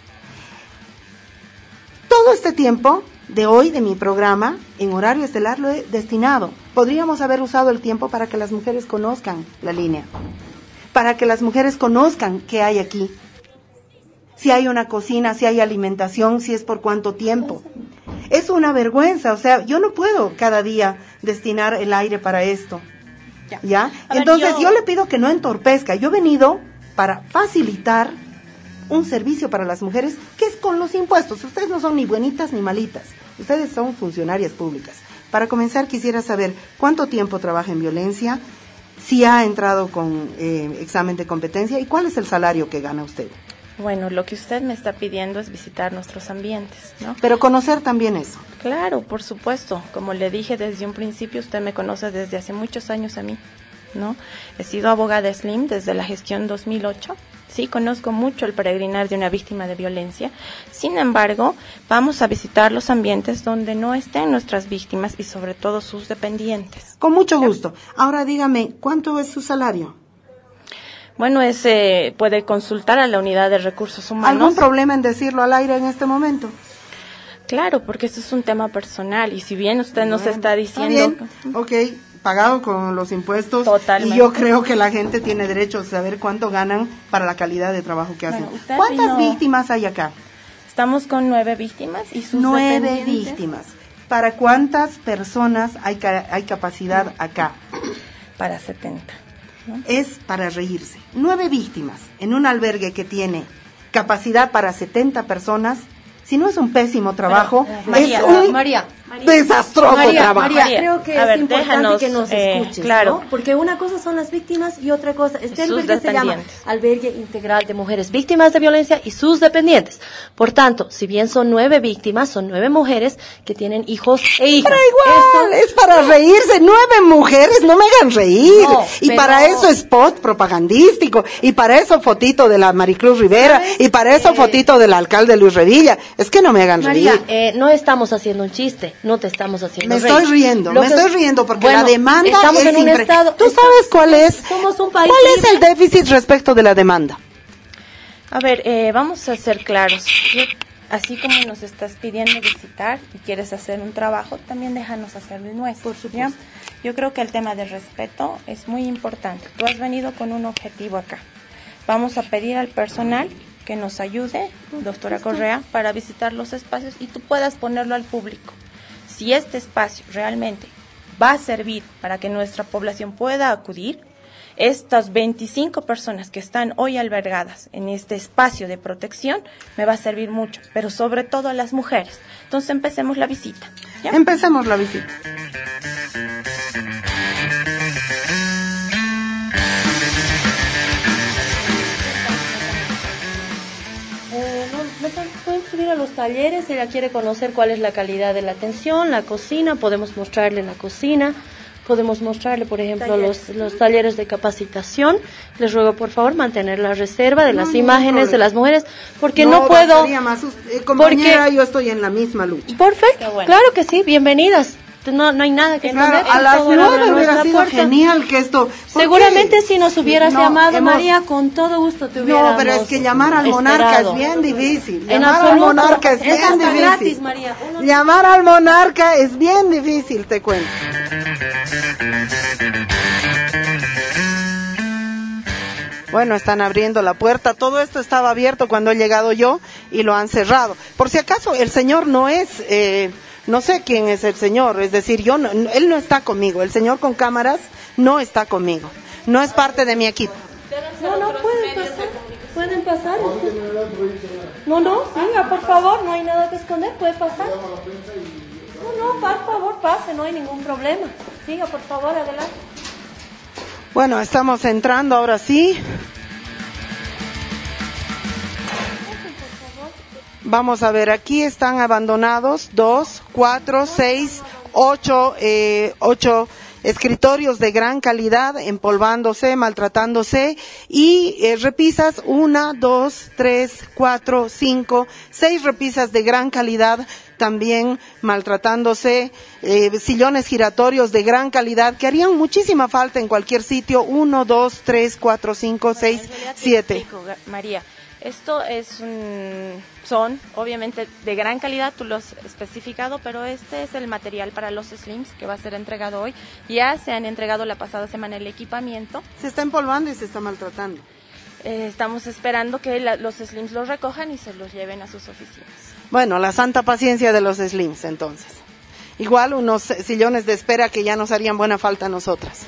Todo este tiempo de hoy, de mi programa, en horario estelar, lo he destinado. Podríamos haber usado el tiempo para que las mujeres conozcan la línea. Para que las mujeres conozcan qué hay aquí. Si hay una cocina, si hay alimentación, si es por cuánto tiempo. Es una vergüenza, o sea, yo no puedo cada día destinar el aire para esto. ¿Ya? ¿Ya? Entonces yo... yo le pido que no entorpezca. Yo he venido para facilitar un servicio para las mujeres, que es con los impuestos. Ustedes no son ni buenitas ni malitas. Ustedes son funcionarias públicas. Para comenzar, quisiera saber cuánto tiempo trabaja en violencia, si ha entrado con eh, examen de competencia y cuál es el salario que gana usted. Bueno, lo que usted me está pidiendo es visitar nuestros ambientes, ¿no? Pero conocer también eso. Claro, por supuesto. Como le dije desde un principio, usted me conoce desde hace muchos años a mí, ¿no? He sido abogada SLIM desde la gestión dos mil ocho. Sí, conozco mucho el peregrinar de una víctima de violencia. Sin embargo, vamos a visitar los ambientes donde no estén nuestras víctimas y sobre todo sus dependientes. Con mucho gusto. Ahora dígame, ¿cuánto es su salario? Bueno, ese puede consultar a la unidad de recursos humanos. ¿Algún problema en decirlo al aire en este momento? Claro, porque esto es un tema personal y si bien usted nos bueno, está diciendo... Está bien, ok, pagado con los impuestos. Totalmente. Y yo creo que la gente tiene derecho a saber cuánto ganan para la calidad de trabajo que hacen. Bueno, ¿cuántas vino... víctimas hay acá? Estamos con nueve víctimas y sus Nueve dependientes. víctimas. ¿Para cuántas personas hay, ca- hay capacidad acá? Para setenta. ¿No? Es para reírse. Nueve víctimas en un albergue que tiene capacidad para setenta personas. Si no es un pésimo trabajo, Pero, uh, María, es un... María, desastroso María, trabajo. María, creo que a es ver, importante déjanos, que nos eh, escuches, claro. ¿no? Porque una cosa son las víctimas y otra cosa, este Sus albergue se llama dependientes. Albergue Integral de Mujeres Víctimas de Violencia y sus dependientes. Por tanto, si bien son nueve víctimas, son nueve mujeres que tienen hijos e hijas. Pero igual, Esto- es para reírse. Nueve mujeres, no me hagan reír. No, y pero- para eso spot propagandístico. Y para eso fotito de la Maricruz Rivera. ¿Sabes? Y para eso Eh, fotito del alcalde Luis Revilla. Es que no me hagan María, reír. eh, no estamos haciendo un chiste, no te estamos haciendo Me reír. estoy riendo, Lo me que- estoy riendo porque Bueno, la demanda estamos es en un impre- estado. ¿Tú sabes cuál es? Somos un país. ¿Cuál es libre. el déficit respecto de la demanda? A ver, eh, vamos a ser claros. Yo- así como nos estás pidiendo visitar y quieres hacer un trabajo, también déjanos hacer el nuestro. Por supuesto. Yo creo que el tema de respeto es muy importante. Tú has venido con un objetivo acá. Vamos a pedir al personal que nos ayude, doctora Correa, para visitar los espacios y tú puedas ponerlo al público. Si este espacio realmente va a servir para que nuestra población pueda acudir, estas veinticinco personas que están hoy albergadas en este espacio de protección me va a servir mucho, pero sobre todo a las mujeres. Entonces empecemos la visita. ¿ya? Empecemos la visita. Eh, no, no pueden- pueden subir a los talleres, ella quiere conocer cuál es la calidad de la atención, la cocina, podemos mostrarle la cocina, podemos mostrarle, por ejemplo, los, los talleres de capacitación. Les ruego, por favor, mantener la reserva de No, las ningún imágenes de problema. las mujeres, porque no, puedo... bastaría más. Eh, compañera, yo estoy en la misma lucha. Perfecto, claro que sí, bienvenidas. No, no hay nada que Claro, esconder. a las todo abra nueve hubiera nuestra sido puerta. genial que esto... ¿por Seguramente qué? si nos hubieras No, llamado, hemos- María, con todo gusto te hubiéramos No, pero es que llamar al monarca esperado. es bien difícil. En Llamar al absoluto, monarca es es bien hasta difícil. gratis, María. Uno- Llamar al monarca es bien difícil, te cuento. Bueno, están abriendo la puerta. Todo esto estaba abierto cuando he llegado yo y lo han cerrado. Por si acaso, el señor no es... Eh, no sé quién es el señor, es decir, yo no, no- él no está conmigo. El señor con cámaras no está conmigo. No es parte de mi equipo. No, no, pueden pasar. Pueden pasar. No, no, siga, por favor, no hay nada que esconder, puede pasar. No, no, por favor, pase, no hay ningún problema. Siga, por favor, adelante. Bueno, estamos entrando ahora sí. Vamos a ver, aquí están abandonados dos, cuatro, seis, ocho, eh, ocho escritorios de gran calidad, empolvándose, maltratándose, y eh, repisas, una, dos, tres, cuatro, cinco, seis repisas de gran calidad, también maltratándose, eh, sillones giratorios de gran calidad, que harían muchísima falta en cualquier sitio, uno, dos, tres, cuatro, cinco, seis, En realidad te siete. explico, Ga- María, esto es un, son obviamente de gran calidad, tú lo has especificado, pero este es el material para los slims que va a ser entregado hoy. Ya se han entregado la pasada semana el equipamiento. Se está empolvando y se está maltratando. Eh, estamos esperando que la- los slims los recojan y se los lleven a sus oficinas. Bueno, la santa paciencia de los slims, entonces. Igual unos sillones de espera que ya nos harían buena falta a nosotras.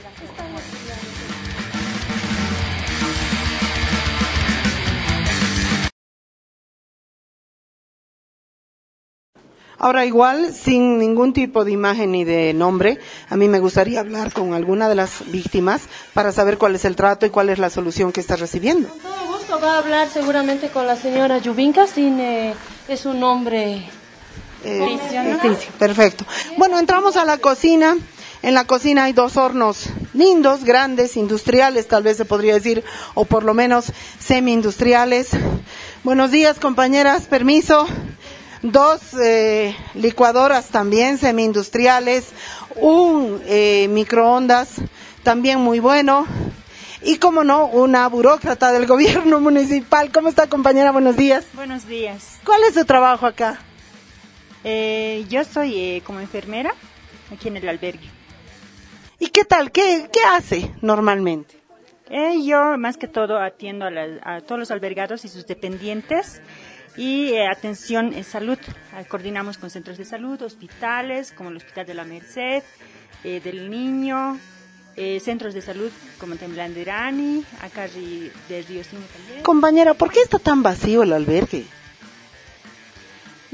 Ahora igual, sin ningún tipo de imagen ni de nombre, a mí me gustaría hablar con alguna de las víctimas para saber cuál es el trato y cuál es la solución que está recibiendo. Con todo gusto va a hablar seguramente con la señora Yubinka, sin, eh, es un nombre... Eh, ficticio, perfecto. Bueno, entramos a la cocina. En la cocina hay dos hornos lindos, grandes, industriales, tal vez se podría decir, o por lo menos semi-industriales. Buenos días, compañeras, permiso. Dos eh, licuadoras también semi-industriales, un eh, microondas también muy bueno. Y, como no, una burócrata del gobierno municipal. ¿Cómo está, compañera? Buenos días. Buenos días. ¿Cuál es su trabajo acá? Eh, yo soy eh, como enfermera aquí en el albergue. ¿Y qué tal? ¿Qué, qué hace normalmente? Eh, yo más que todo atiendo a, la- a todos los albergados y sus dependientes y eh, atención en salud. Ah, coordinamos con centros de salud, hospitales como el Hospital de la Merced, eh, del Niño, eh, centros de salud como Temblanderani, acá ri- de Río Cinco también. Compañera, ¿por qué está tan vacío el albergue? No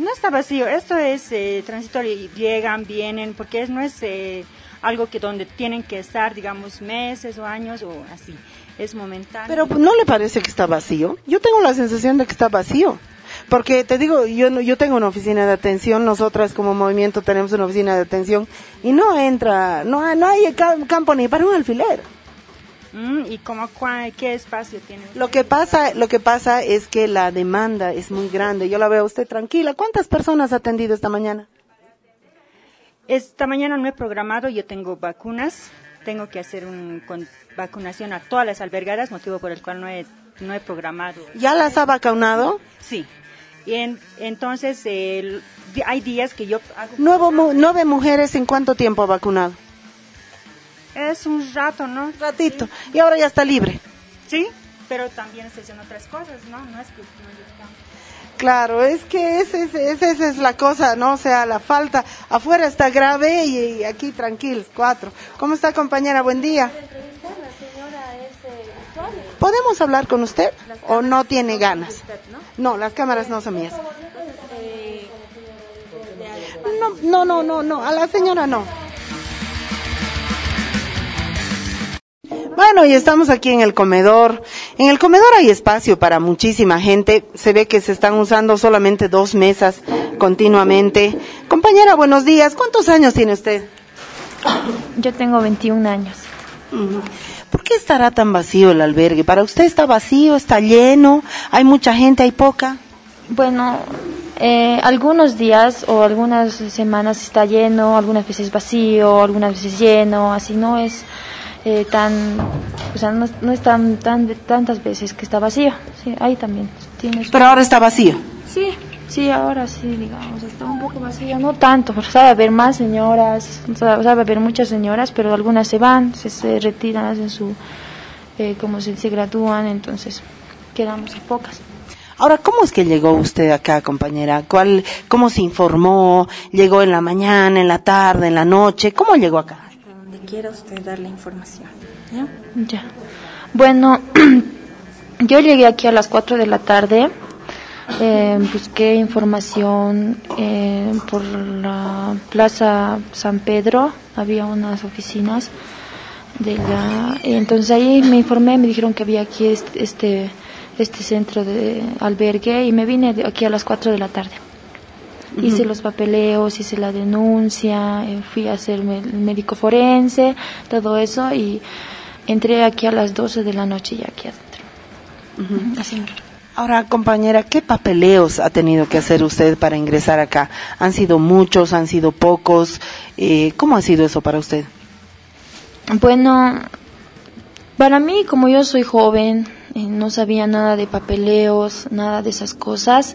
no está vacío, esto es eh, transitorio, y llegan, vienen, porque es, no es eh, algo que donde tienen que estar, digamos, meses o años o así, es momentáneo. Pero ¿no le parece que está vacío? Yo tengo la sensación de que está vacío. Porque te digo, yo no- yo tengo una oficina de atención, nosotras como movimiento tenemos una oficina de atención y no entra, no, hay- no hay ca- campo ni para un alfiler. Mm, ¿Y como cua- qué espacio tiene? Lo que pasa, lo que pasa es que la demanda es muy grande. Yo la veo a usted tranquila. ¿Cuántas personas ha atendido esta mañana? Esta mañana no he programado, yo tengo vacunas, tengo que hacer un con vacunación a todas las albergadas, motivo por el cual no he, no he programado. ¿Ya las ha vacunado? Sí. Y en- entonces, el- di- hay días que yo hago... Nuevo, mu- nueve mujeres, ¿en cuánto tiempo ha vacunado? Es un rato, ¿no? Ratito. Y ahora ya está libre. Sí, pero también estoy haciendo otras cosas, ¿no? No es que no estamos... Claro, es que ese, ese- ese- esa es la cosa, ¿no? O sea, la falta. Afuera está grave y, y aquí tranquilos, cuatro. ¿Cómo está, compañera? Buen día. ¿Podemos hablar con usted o no tiene ganas? No, las cámaras no son mías. No, no, no, no, no, a la señora no. Bueno, y estamos aquí en el comedor. En el comedor hay espacio para muchísima gente. Se ve que se están usando solamente dos mesas continuamente. Compañera, buenos días. ¿Cuántos años tiene usted? Yo tengo veintiún años. Ujú. ¿Por qué estará tan vacío el albergue? ¿Para usted está vacío, está lleno? ¿Hay mucha gente, hay poca? Bueno, eh, algunos días o algunas semanas está lleno, algunas veces vacío, algunas veces lleno, así no es eh, tan, o sea, no, no es tan, tan tantas veces que está vacío. Sí, ahí también tienes. Pero ahora está vacío. Sí, sí, ahora sí, digamos, está un poco vacío, no tanto, pero sabe haber más señoras, sabe sabe haber muchas señoras, pero algunas se van, se, se retiran, hacen su, eh, como se, se gradúan, entonces quedamos a pocas. Ahora, ¿cómo es que llegó usted acá, compañera? ¿Cuál, cómo se informó? ¿Llegó en la mañana, en la tarde, en la noche? ¿Cómo llegó acá? Hasta donde quiera usted dar la información. ¿Ya? Ya. Bueno, yo llegué aquí a las cuatro de la tarde. Eh, busqué información eh, por la Plaza San Pedro, había unas oficinas de la, entonces ahí me informé, me dijeron que había aquí este este, este centro de albergue y me vine de aquí a las cuatro de la tarde. Uh-huh. Hice los papeleos, hice la denuncia, eh, fui a hacerme el médico forense, todo eso, y entré aquí a las doce de la noche y aquí adentro. Uh-huh. Así. Ahora, compañera, ¿qué papeleos ha tenido que hacer usted para ingresar acá? ¿Han sido muchos, han sido pocos? Eh, ¿Cómo ha sido eso para usted? Bueno, para mí, como yo soy joven, eh, no sabía nada de papeleos, nada de esas cosas.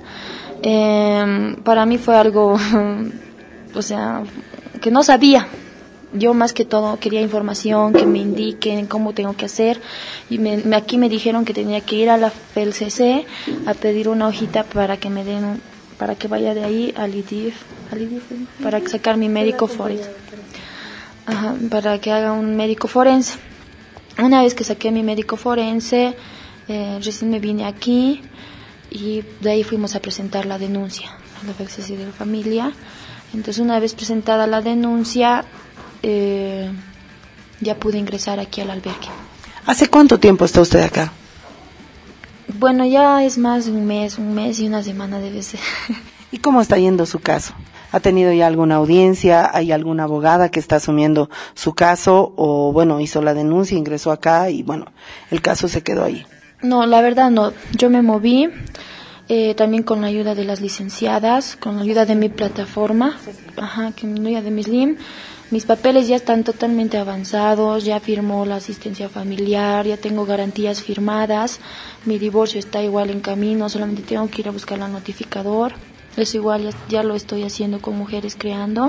Eh, para mí fue algo, o sea, que no sabía. Yo más que todo quería información, que me indiquen cómo tengo que hacer. Y me, me, aquí me dijeron que tenía que ir a la F E L C C a pedir una hojita para que me den, para que vaya de ahí al I D I F, al I D I F para sacar mi médico forense. Ajá, para que haga un médico forense. Una vez que saqué mi médico forense, eh, recién me vine aquí y de ahí fuimos a presentar la denuncia a la F E L C C de la familia. Entonces, una vez presentada la denuncia, Eh, ya pude ingresar aquí al albergue. ¿Hace cuánto tiempo está usted acá? Bueno, ya es más de un mes, un mes y una semana debe ser. ¿Y cómo está yendo su caso? ¿Ha tenido ya alguna audiencia? ¿Hay alguna abogada que está asumiendo su caso? ¿O bueno, hizo la denuncia, ingresó acá y bueno, el caso se quedó ahí? No, la verdad no. Yo me moví eh, también con la ayuda de las licenciadas, con la ayuda de mi plataforma, ajá, con la ayuda de mi S L I M. Mis papeles ya están totalmente avanzados, ya firmó la asistencia familiar, ya tengo garantías firmadas, mi divorcio está igual en camino, solamente tengo que ir a buscar el notificador, eso igual ya, ya lo estoy haciendo con Mujeres Creando,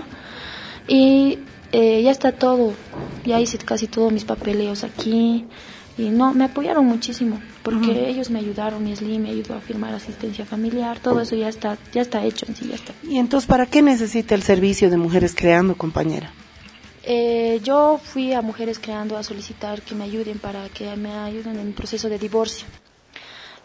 y eh, ya está todo, ya hice casi todos mis papeleos aquí, y no, me apoyaron muchísimo, porque uh-huh. ellos me ayudaron, mi S L I M me ayudó a firmar asistencia familiar, todo eso ya está, ya está hecho en sí, ya está. ¿Y entonces para qué necesita el servicio de Mujeres Creando, compañera? Eh, yo fui a Mujeres Creando a solicitar que me ayuden para que me ayuden en el proceso de divorcio.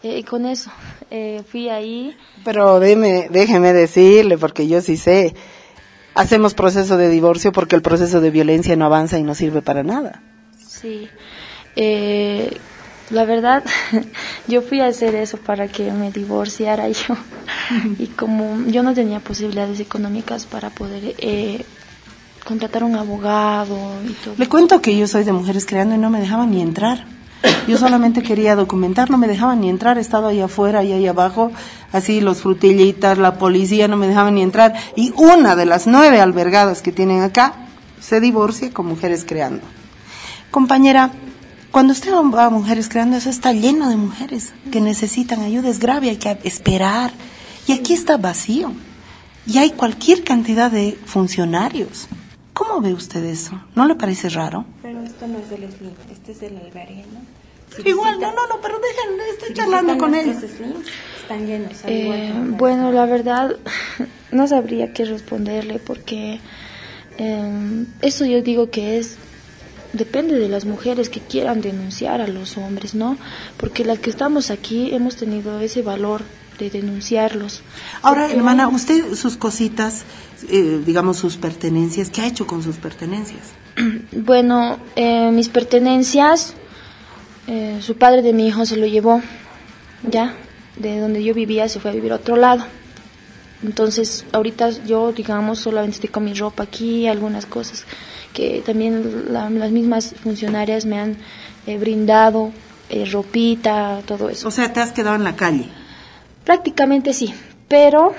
Eh, con eso, eh, fui ahí. Pero déme, déjeme decirle, porque yo sí sé, hacemos proceso de divorcio porque el proceso de violencia no avanza y no sirve para nada. Sí, eh, la verdad, yo fui a hacer eso para que me divorciara yo. Y como yo no tenía posibilidades económicas para poder eh, contratar un abogado y todo. Le cuento que yo soy de Mujeres Creando y no me dejaban ni entrar. Yo solamente quería documentar, no me dejaban ni entrar, he estado ahí afuera y ahí abajo, así los frutillitas, la policía no me dejaban ni entrar. Y una de las nueve albergadas que tienen acá se divorcia con Mujeres Creando. Compañera, cuando usted va a Mujeres Creando, eso está lleno de mujeres que necesitan ayuda, es grave, hay que esperar. Y aquí está vacío. Y hay cualquier cantidad de funcionarios. ¿Cómo ve usted eso? ¿No le parece raro? Pero esto no es del S L I M, este es del albergue, ¿no? Si igual, visita, no, no, no, pero déjenme, estoy si charlando con ellos. Están llenos. Eh, igual que bueno, la verdad, no sabría qué responderle porque eh, eso yo digo que es, depende de las mujeres que quieran denunciar a los hombres, ¿no? Porque las que estamos aquí hemos tenido ese valor de denunciarlos. Ahora, Porque, hermana, usted sus cositas, eh, digamos sus pertenencias, ¿qué ha hecho con sus pertenencias? Bueno, eh, mis pertenencias, eh, su padre de mi hijo se lo llevó, ya, de donde yo vivía se fue a vivir a otro lado. Entonces, ahorita yo, digamos, solamente estoy con mi ropa aquí, algunas cosas que también la, las mismas funcionarias me han eh, brindado, eh, ropita, todo eso. O sea, ¿te has quedado en la calle? Prácticamente sí, pero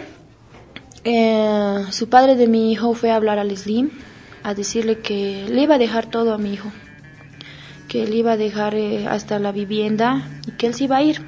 eh, su padre de mi hijo fue a hablar al S L I M, a decirle que le iba a dejar todo a mi hijo, que le iba a dejar eh, hasta la vivienda y que él se iba a ir.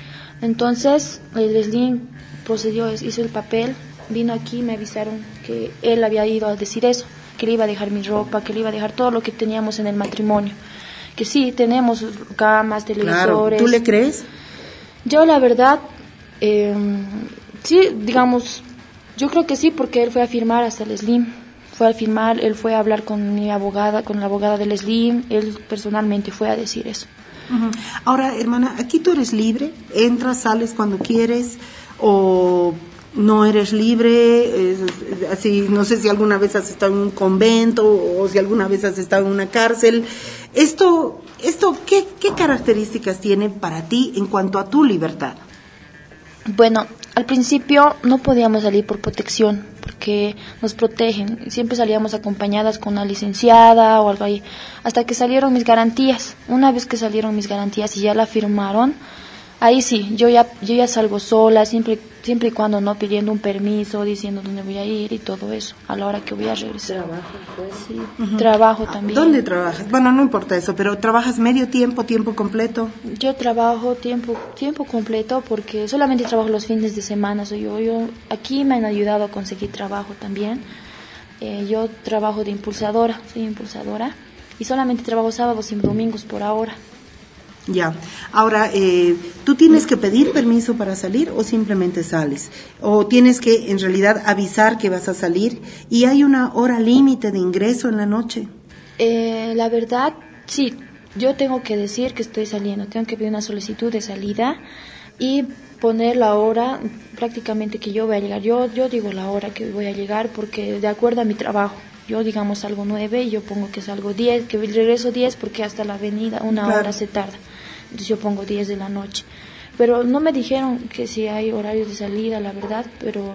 Entonces el S L I M procedió, hizo el papel, vino aquí, me avisaron que él había ido a decir eso, que le iba a dejar mi ropa, que le iba a dejar todo lo que teníamos en el matrimonio, que sí, tenemos camas, televisores. Claro, ¿tú le crees? Yo la verdad, eh, sí, digamos, yo creo que sí, porque él fue a firmar hasta el S L I M, fue a firmar, él fue a hablar con mi abogada, con la abogada del S L I M, él personalmente fue a decir eso. Uh-huh. Ahora, hermana, aquí tú eres libre, entras, sales cuando quieres, o no eres libre, es, es, así, no sé si alguna vez has estado en un convento, o si alguna vez has estado en una cárcel. Esto, esto, ¿qué, qué características tiene para ti en cuanto a tu libertad? Bueno, al principio no podíamos salir por protección, porque nos protegen. Siempre salíamos acompañadas con una licenciada o algo ahí, hasta que salieron mis garantías. Una vez que salieron mis garantías y ya la firmaron, ahí sí, yo ya yo ya salgo sola, siempre siempre y cuando no pidiendo un permiso, diciendo dónde voy a ir y todo eso, a la hora que voy a regresar. ¿Trabajo? Pues sí, uh-huh. Trabajo también. ¿Dónde trabajas? Bueno, no importa eso, pero ¿trabajas medio tiempo, tiempo completo? Yo trabajo tiempo tiempo completo porque solamente trabajo los fines de semana. Soy yo, yo aquí me han ayudado a conseguir trabajo también. Eh, yo trabajo de impulsadora, soy impulsadora y solamente trabajo sábados y domingos por ahora. Ya, ahora, eh, ¿tú tienes que pedir permiso para salir o simplemente sales? ¿O tienes que en realidad avisar que vas a salir y hay una hora límite de ingreso en la noche? Eh, la verdad, sí, yo tengo que decir que estoy saliendo, tengo que pedir una solicitud de salida y poner la hora prácticamente que yo voy a llegar. Yo, yo digo la hora que voy a llegar porque de acuerdo a mi trabajo. Yo, digamos, salgo nueve y yo pongo que salgo diez, que regreso diez porque hasta la avenida una claro. hora se tarda. Entonces yo pongo diez de la noche. Pero no me dijeron que si hay horarios de salida, la verdad, pero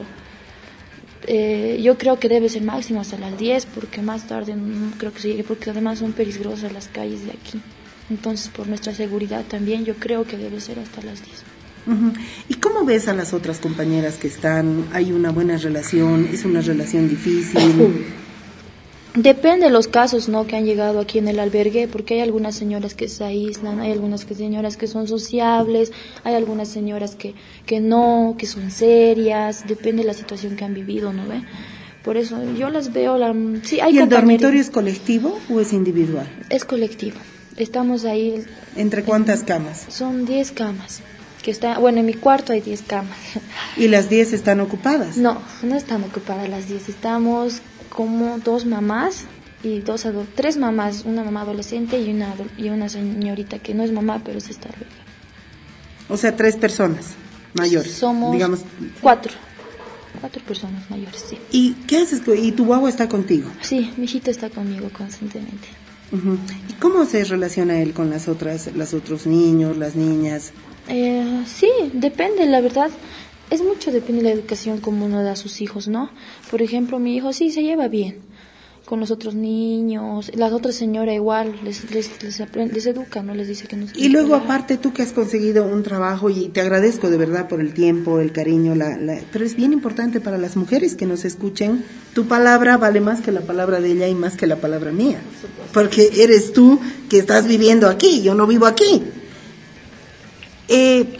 eh, yo creo que debe ser máximo hasta las diez porque más tarde no creo que se llegue porque además son peligrosas las calles de aquí. Entonces, por nuestra seguridad también, yo creo que debe ser hasta las diez. Uh-huh. ¿Y cómo ves a las otras compañeras que están? ¿Hay una buena relación? ¿Es una relación difícil? Depende de los casos, ¿no?, que han llegado aquí en el albergue, porque hay algunas señoras que se aíslan, hay algunas que señoras que son sociables, hay algunas señoras que que no, que son serias, depende de la situación que han vivido, ¿no ve? Por eso yo las veo, la, sí, hay ¿Y el dormitorio es colectivo o es individual? Es colectivo, estamos ahí. ¿Entre cuántas en, camas? Son diez camas. Que está, bueno, en mi cuarto hay diez camas. ¿Y las diez están ocupadas? No, no están ocupadas las diez, estamos como dos mamás y dos ado- tres mamás, una mamá adolescente y una y una señorita que no es mamá pero sí está albergada. O sea, tres personas mayores. Somos digamos. cuatro. Cuatro personas mayores, sí. ¿Y qué haces? ¿Y tu guagua está contigo? Sí, mi hijito está conmigo constantemente. Uh-huh. ¿Y cómo se relaciona él con las otras, los otros niños, las niñas? Eh, sí, depende, la verdad. Es mucho, depende de la educación como uno da a sus hijos, ¿no? Por ejemplo, mi hijo sí se lleva bien con los otros niños, la otra señora igual, les les les, aprende, les educa, ¿no? Les dice que no se Y luego aparte tú que has conseguido un trabajo, y te agradezco de verdad por el tiempo, el cariño, la, la, pero es bien importante para las mujeres que nos escuchen, tu palabra vale más que la palabra de ella y más que la palabra mía, porque eres tú que estás viviendo aquí, yo no vivo aquí. Eh,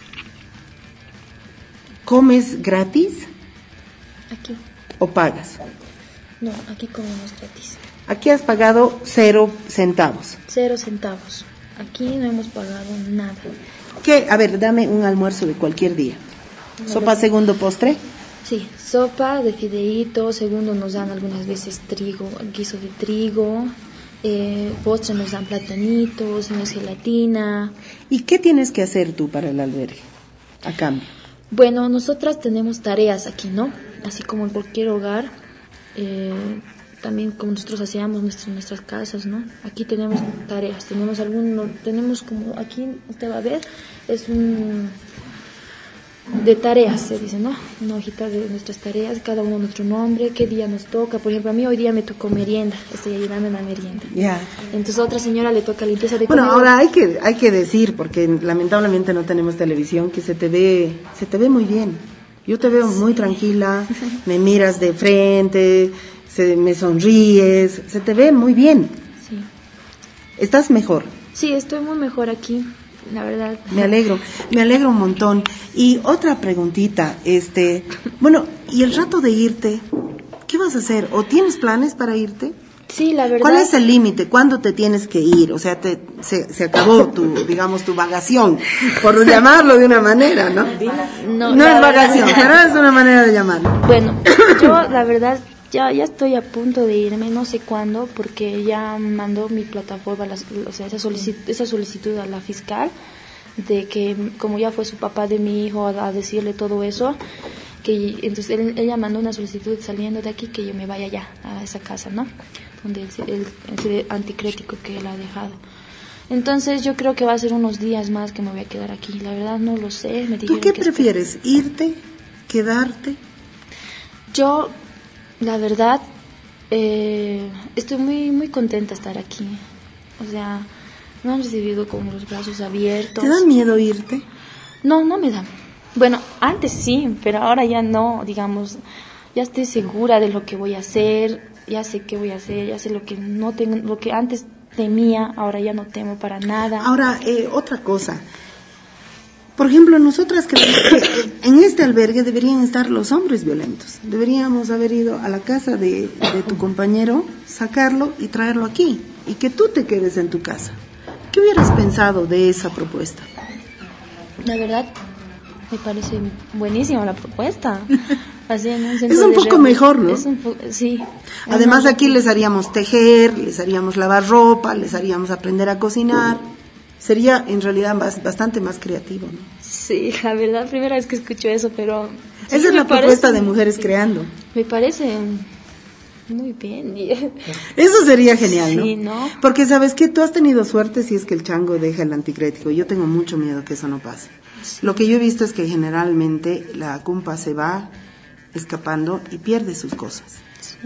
¿Comes gratis? Aquí. ¿O pagas? No, aquí comemos gratis. Aquí has pagado cero centavos. Cero centavos. Aquí no hemos pagado nada. ¿Qué? A ver, dame un almuerzo de cualquier día. ¿Sopa segundo postre? Sí, sopa de fideíto, segundo nos dan algunas veces trigo, guiso de trigo, eh, postre nos dan platanitos, no es gelatina. ¿Y qué tienes que hacer tú para el albergue, a cambio? Bueno, nosotras tenemos tareas aquí, ¿no? Así como en cualquier hogar. Eh, también como nosotros hacíamos nuestras, nuestras casas, ¿no? Aquí tenemos tareas, tenemos algunos, tenemos como, aquí usted va a ver, es un, de tareas, se dice, ¿no? Una hojita de nuestras tareas, cada uno nuestro nombre, qué día nos toca, por ejemplo, a mí hoy día me tocó merienda, estoy ayudando en la merienda. Ya. Yeah. Entonces a otra señora le toca limpieza de Bueno, comida. ahora hay que, hay que decir, porque lamentablemente no tenemos televisión, que se te ve, se te ve muy bien. Yo te veo muy tranquila, me miras de frente, se, me sonríes, se te ve muy bien. Sí. ¿Estás mejor? Sí, estoy muy mejor aquí, la verdad. Me alegro, me alegro un montón. Y otra preguntita, este, bueno, ¿y el rato de irte? ¿Qué vas a hacer? ¿O tienes planes para irte? Sí, la verdad. ¿Cuál es el límite? ¿Cuándo te tienes que ir? O sea, te, se, se acabó tu, digamos, tu vagación, por llamarlo de una manera, ¿no? No, no es verdad. vagación, pero es una manera de llamarlo. Bueno, yo la verdad ya ya estoy a punto de irme, no sé cuándo, porque ya mandó mi plataforma, las, o sea, esa solicitud, esa solicitud a la fiscal, de que como ya fue su papá de mi hijo a, a decirle todo eso, que entonces él, ella mandó una solicitud saliendo de aquí que yo me vaya ya a esa casa, ¿no? Donde el, el, el anticrético que él ha dejado. Entonces yo creo que va a ser unos días más que me voy a quedar aquí. La verdad no lo sé. Me ¿Tú qué prefieres? Estoy... ¿Irte? ¿Quedarte? Yo, la verdad, eh, estoy muy muy contenta de estar aquí. O sea, me han recibido con los brazos abiertos. ¿Te da miedo irte? No, no me da. Bueno, antes sí, pero ahora ya no, digamos, ya estoy segura de lo que voy a hacer. Ya sé qué voy a hacer, ya sé lo que no tengo, lo que antes temía, ahora ya no temo para nada. Ahora, eh, otra cosa. Por ejemplo, nosotras creemos que en este albergue deberían estar los hombres violentos. Deberíamos haber ido a la casa de, de tu compañero, sacarlo y traerlo aquí. Y que tú te quedes en tu casa. ¿Qué hubieras pensado de esa propuesta? La verdad, me parece buenísima la propuesta. Así en un es un poco mejor, ¿no? Es un po- sí. Además aquí les haríamos tejer, les haríamos lavar ropa, les haríamos aprender a cocinar. Sería en realidad bastante más creativo, ¿no? Sí, la verdad, primera vez que escucho eso, pero... Esa sí, es la propuesta parece, de Mujeres Creando. Me parece muy bien. Eso sería genial, ¿no? Sí, ¿no? Porque sabes que tú has tenido suerte si es que el chango deja el anticrético. Yo tengo mucho miedo que eso no pase. Sí. Lo que yo he visto es que generalmente la cumpa se va escapando y pierde sus cosas. Sí,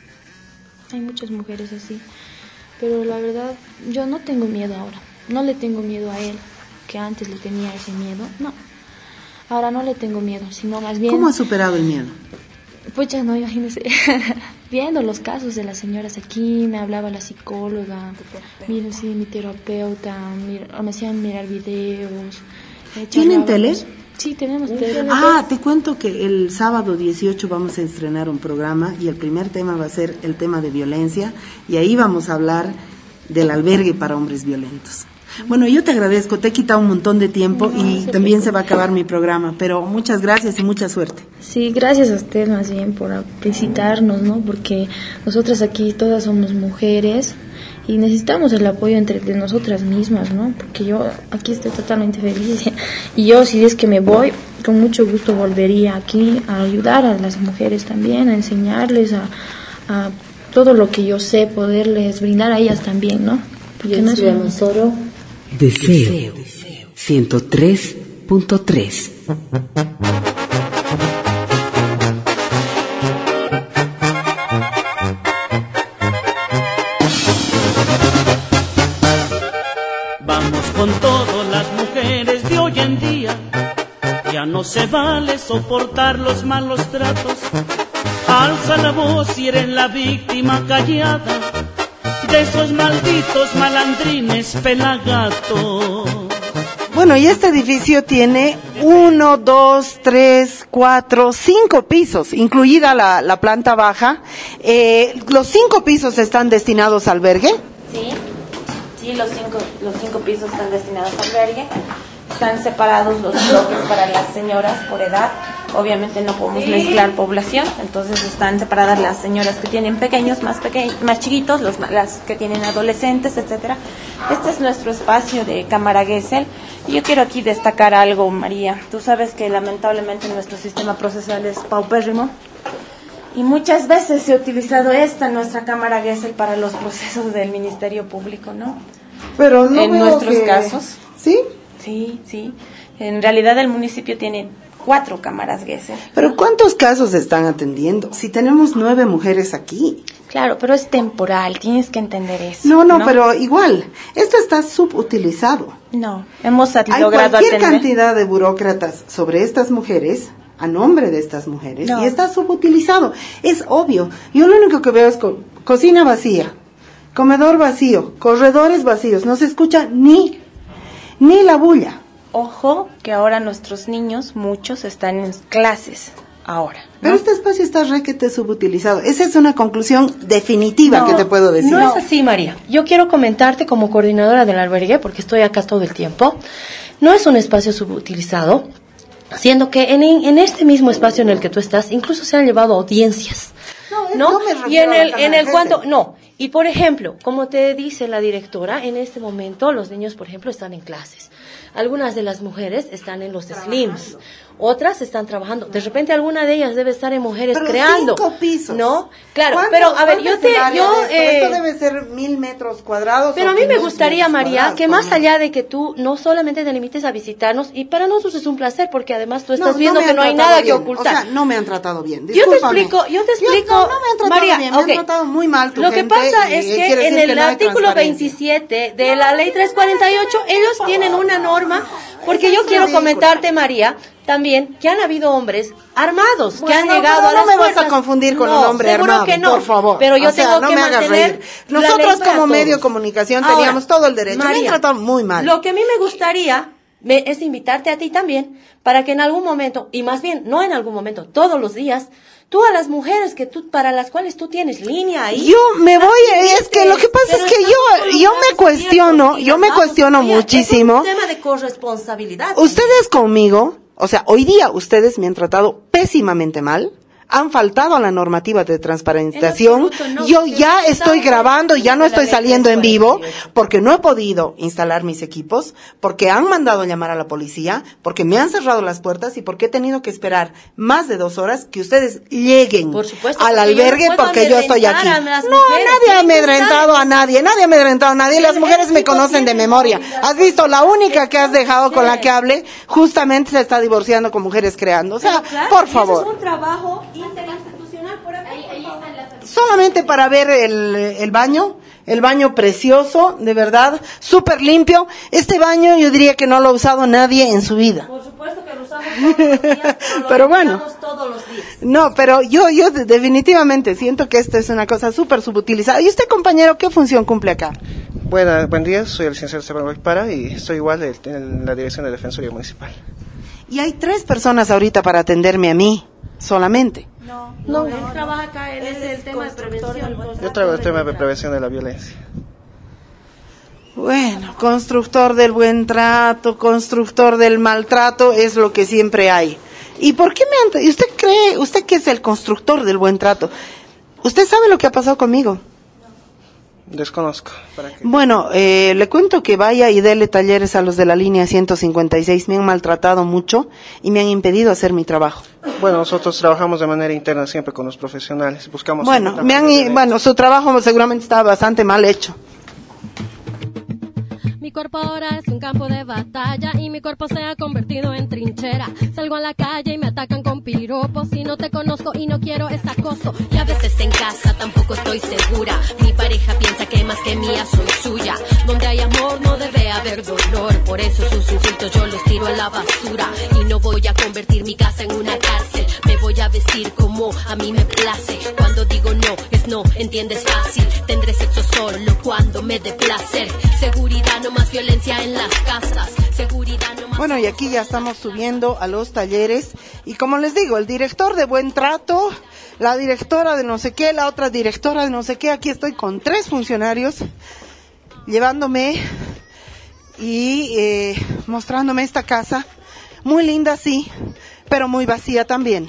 hay muchas mujeres así, pero la verdad yo no tengo miedo ahora, no le tengo miedo a él, que antes le tenía ese miedo, no, ahora no le tengo miedo, sino más bien... ¿Cómo has superado el miedo? Pues ya no, imagínese, viendo los casos de las señoras aquí, me hablaba la psicóloga, miren, sí, mi terapeuta, mir, me hacían mirar videos. ¿Tienen tele? Sí, tenemos tele. Ah, te cuento que el sábado dieciocho vamos a estrenar un programa y el primer tema va a ser el tema de violencia y ahí vamos a hablar del albergue para hombres violentos. Bueno, yo te agradezco, te he quitado un montón de tiempo no, y también se va a acabar mi programa, pero muchas gracias y mucha suerte. Sí, gracias a usted más bien por visitarnos, ¿no? Porque nosotras aquí todas somos mujeres y necesitamos el apoyo entre de nosotras mismas, ¿no? Porque yo aquí estoy totalmente feliz y yo si es que me voy, con mucho gusto volvería aquí a ayudar a las mujeres también, a enseñarles a, a todo lo que yo sé, poderles brindar a ellas también, ¿no? Porque no es un solo Deseo ciento tres punto tres. Vamos con todas las mujeres de hoy en día, ya no se vale soportar los malos tratos. Alza la voz si eres la víctima callada de esos malditos malandrines pelagatos. Bueno, y este edificio tiene uno, dos, tres, cuatro, cinco pisos, incluida la, la planta baja. Eh, ¿Los cinco pisos están destinados a albergue? Sí, sí, los cinco, los cinco pisos están destinados a albergue. Están separados los bloques para las señoras por edad. Obviamente no podemos mezclar población, entonces están separadas las señoras que tienen pequeños, más pequeños, más chiquitos, los, las que tienen adolescentes, etcétera. Este es nuestro espacio de cámara Gesell. Y yo quiero aquí destacar algo, María. Tú sabes que lamentablemente nuestro sistema procesal es paupérrimo. Y muchas veces se ha utilizado esta, nuestra cámara Gesell, para los procesos del Ministerio Público, ¿no? Pero no en veo nuestros que... casos. ¿Sí? Sí, sí. En realidad el municipio tiene cuatro cámaras Gesell. Pero ¿cuántos casos están atendiendo? Si tenemos nueve mujeres aquí. Claro, pero es temporal, tienes que entender eso. No, no, ¿no? Pero igual, esto está subutilizado. No, hemos Hay logrado cualquier atender. cantidad de burócratas sobre estas mujeres, a nombre de estas mujeres, No. y está subutilizado. Es obvio. Yo lo único que veo es co- cocina vacía, comedor vacío, corredores vacíos, no se escucha ni, ni la bulla. Ojo, que ahora nuestros niños, muchos, están en clases ahora. ¿no? Pero este espacio está requete subutilizado. Esa es una conclusión definitiva No, que te puedo decir. No es así, María. Yo quiero comentarte como coordinadora del albergue, porque estoy acá todo el tiempo. No es un espacio subutilizado, siendo que en, en este mismo espacio en el que tú estás, incluso se han llevado audiencias. No, ¿no? no me Y refiero en a la el, en cámara el cuanto, Gesell. no. Y por ejemplo, como te dice la directora, en este momento los niños, por ejemplo, están en clases. Algunas de las mujeres están en los slims, otras están trabajando. De repente alguna de ellas debe estar en mujeres Pero creando. cinco pisos. ¿No? Claro, ¿Cuánto- pero a ver, cuánto yo es te, el área yo, de esto? eh, Esto debe ser mil metros cuadrados. pero o a mí me quinientos gustaría, metros María, cuadrados, que por más lo menos. allá de que tú no solamente te limites a visitarnos, y para nosotros es un placer, porque además tú estás No, viendo me que han no hay tratado nada bien. que ocultar. O sea, no me han tratado bien. Yo te Discúlpame. explico, yo te Yo- explico, no, no me han tratado María, bien, me ok. han tratado muy mal tu Lo que gente, pasa y- es y que quiere en decir que el no hay artículo transparencia. veintisiete de la ley trescientos cuarenta y ocho, ellos tienen una norma, porque yo es quiero ridículo. comentarte, María, también que han habido hombres armados que han Bueno, llegado pero a no las me vas puertas. a confundir con No, un hombre seguro armado, que no, por favor. pero yo O sea, tengo no que me hagas mantener reír. la Nosotros ley para como medio de todos. comunicación Ahora, teníamos todo el derecho. me han María, tratado muy mal. Lo que a mí me gustaría me- es invitarte a ti también, para que en algún momento, y más bien, no en algún momento, todos los días, tú a las mujeres que tú, para las cuales tú tienes línea ahí. Yo me voy, es que lo que pasa es que yo, yo me cuestiono, yo me cuestiono muchísimo. Es un tema de corresponsabilidad. Ustedes conmigo, o sea, hoy día ustedes me han tratado pésimamente mal. Han faltado a la normativa de transparentación. En absoluto, no, Yo porque ya estamos estoy grabando y ya no de la estoy ley saliendo en vivo trescientos cuarenta y ocho. porque no he podido instalar mis equipos, porque han mandado llamar a la policía, porque me han cerrado las puertas y porque he tenido que esperar más de dos horas que ustedes lleguen Por supuesto, al porque yo no albergue puedo porque yo estoy aquí. amedrentar a las No, mujeres, nadie ha tienen que amedrentado estar- a nadie, nadie ha amedrentado a nadie. Las El mujeres me éxito conocen de tiene memoria. obligación. ¿Has visto? La única que has dejado con la que hable justamente se está divorciando con Mujeres Creando. O sea, Pero claro, por y favor. Eso es un trabajo interinstitucional por acá. Solamente para ver el, el baño, el baño precioso, de verdad, súper limpio. Este baño yo diría que no lo ha usado nadie en su vida. Por supuesto que lo usamos todos los días, pero lo Pero bueno. usamos todos los días. No, pero yo, yo de- definitivamente siento que esto es una cosa súper subutilizada. ¿Y usted, compañero, qué función cumple acá? Buena, buen día, soy el licenciado Esteban Para y estoy igual en- en la dirección de Defensoría Municipal. Y hay tres personas ahorita para atenderme a mí, solamente. No, no, él trabaja acá, él es el tema de prevención. Yo traigo el tema de prevención de la violencia. Bueno, constructor del buen trato, constructor del maltrato, es lo que siempre hay. ¿Y por qué me han... ¿Y usted cree, usted que es el constructor del buen trato? ¿Usted sabe lo que ha pasado conmigo? Desconozco. ¿Para qué? Bueno, eh, le cuento que vaya y dele talleres a los de la línea ciento cincuenta y seis. Me han maltratado mucho y me han impedido hacer mi trabajo. Bueno, nosotros trabajamos de manera interna siempre con los profesionales. Buscamos. Bueno, me han, bueno, su trabajo seguramente está bastante mal hecho. Mi cuerpo ahora es un campo de batalla y mi cuerpo se ha convertido en trinchera. Salgo a la calle y me atacan con piropos y no te conozco y no quiero ese acoso. Y a veces en casa tampoco estoy segura. Mi pareja piensa que más que mía soy suya. Donde hay amor no debe haber dolor. Por eso sus insultos yo los tiro a la basura. Y no voy a convertir mi casa en una cárcel. Me voy a vestir como a mí me place. Cuando digo no, es no, entiendes fácil. Tendré sexo solo cuando me dé placer. Seguridad, no más violencia en las casas. Seguridad, no más... Bueno, y aquí ya estamos subiendo a los talleres. Y como les digo, el director de Buen Trato, la directora de no sé qué, la otra directora de no sé qué. Aquí estoy con tres funcionarios llevándome y eh, mostrándome esta casa. Muy linda, sí, pero muy vacía también.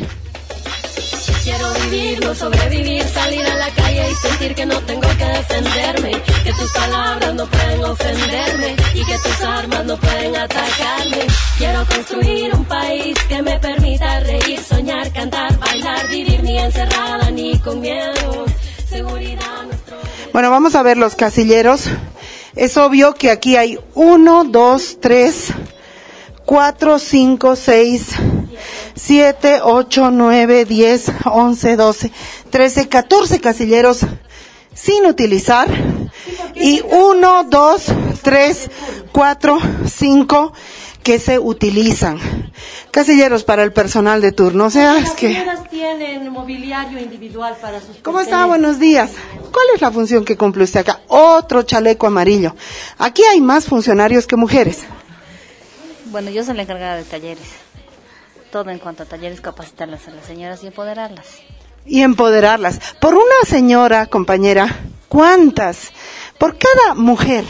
Quiero vivir, no sobrevivir, salir a la calle y sentir que no tengo que defenderme, que tus palabras no pueden ofenderme y que tus armas no pueden atacarme. Quiero construir un país que me permita reír, soñar, cantar, bailar, vivir ni encerrada ni con miedo. Seguridad nuestro... Bueno, vamos a ver los casilleros. Es obvio que aquí hay uno, dos, tres, cuatro, cinco, seis... siete, ocho, nueve, diez, once, doce, trece, catorce casilleros sin utilizar y uno, dos, tres, cuatro, cinco que se utilizan. Casilleros para el personal de turno. O sea, es que... Las tienen mobiliario individual para sus... ¿Cómo está? Buenos días. ¿Cuál es la función que cumple usted acá? Otro chaleco amarillo. Aquí hay más funcionarios que mujeres. Bueno, yo soy la encargada de talleres. Todo en cuanto a talleres, capacitarlas a las señoras y empoderarlas. Y empoderarlas. Por una señora, compañera, ¿cuántas? Por cada mujer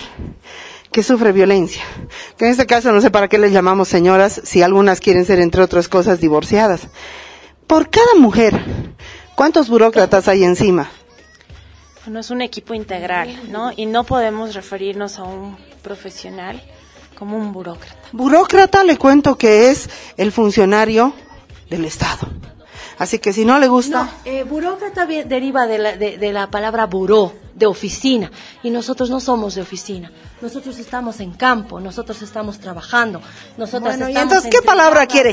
que sufre violencia. Que en este caso no sé para qué les llamamos señoras, si algunas quieren ser, entre otras cosas, divorciadas. Por cada mujer, ¿cuántos burócratas hay encima? Bueno, es un equipo integral, ¿no? Y no podemos referirnos a un profesional como un burócrata. Burócrata le cuento que es el funcionario del Estado. Así que si no le gusta... No, eh, burócrata deriva de la, de, de la palabra buró, de oficina. Y nosotros no somos de oficina. Nosotros estamos en campo, nosotros estamos trabajando. Nosotros bueno, estamos ¿y entonces qué palabra quiere?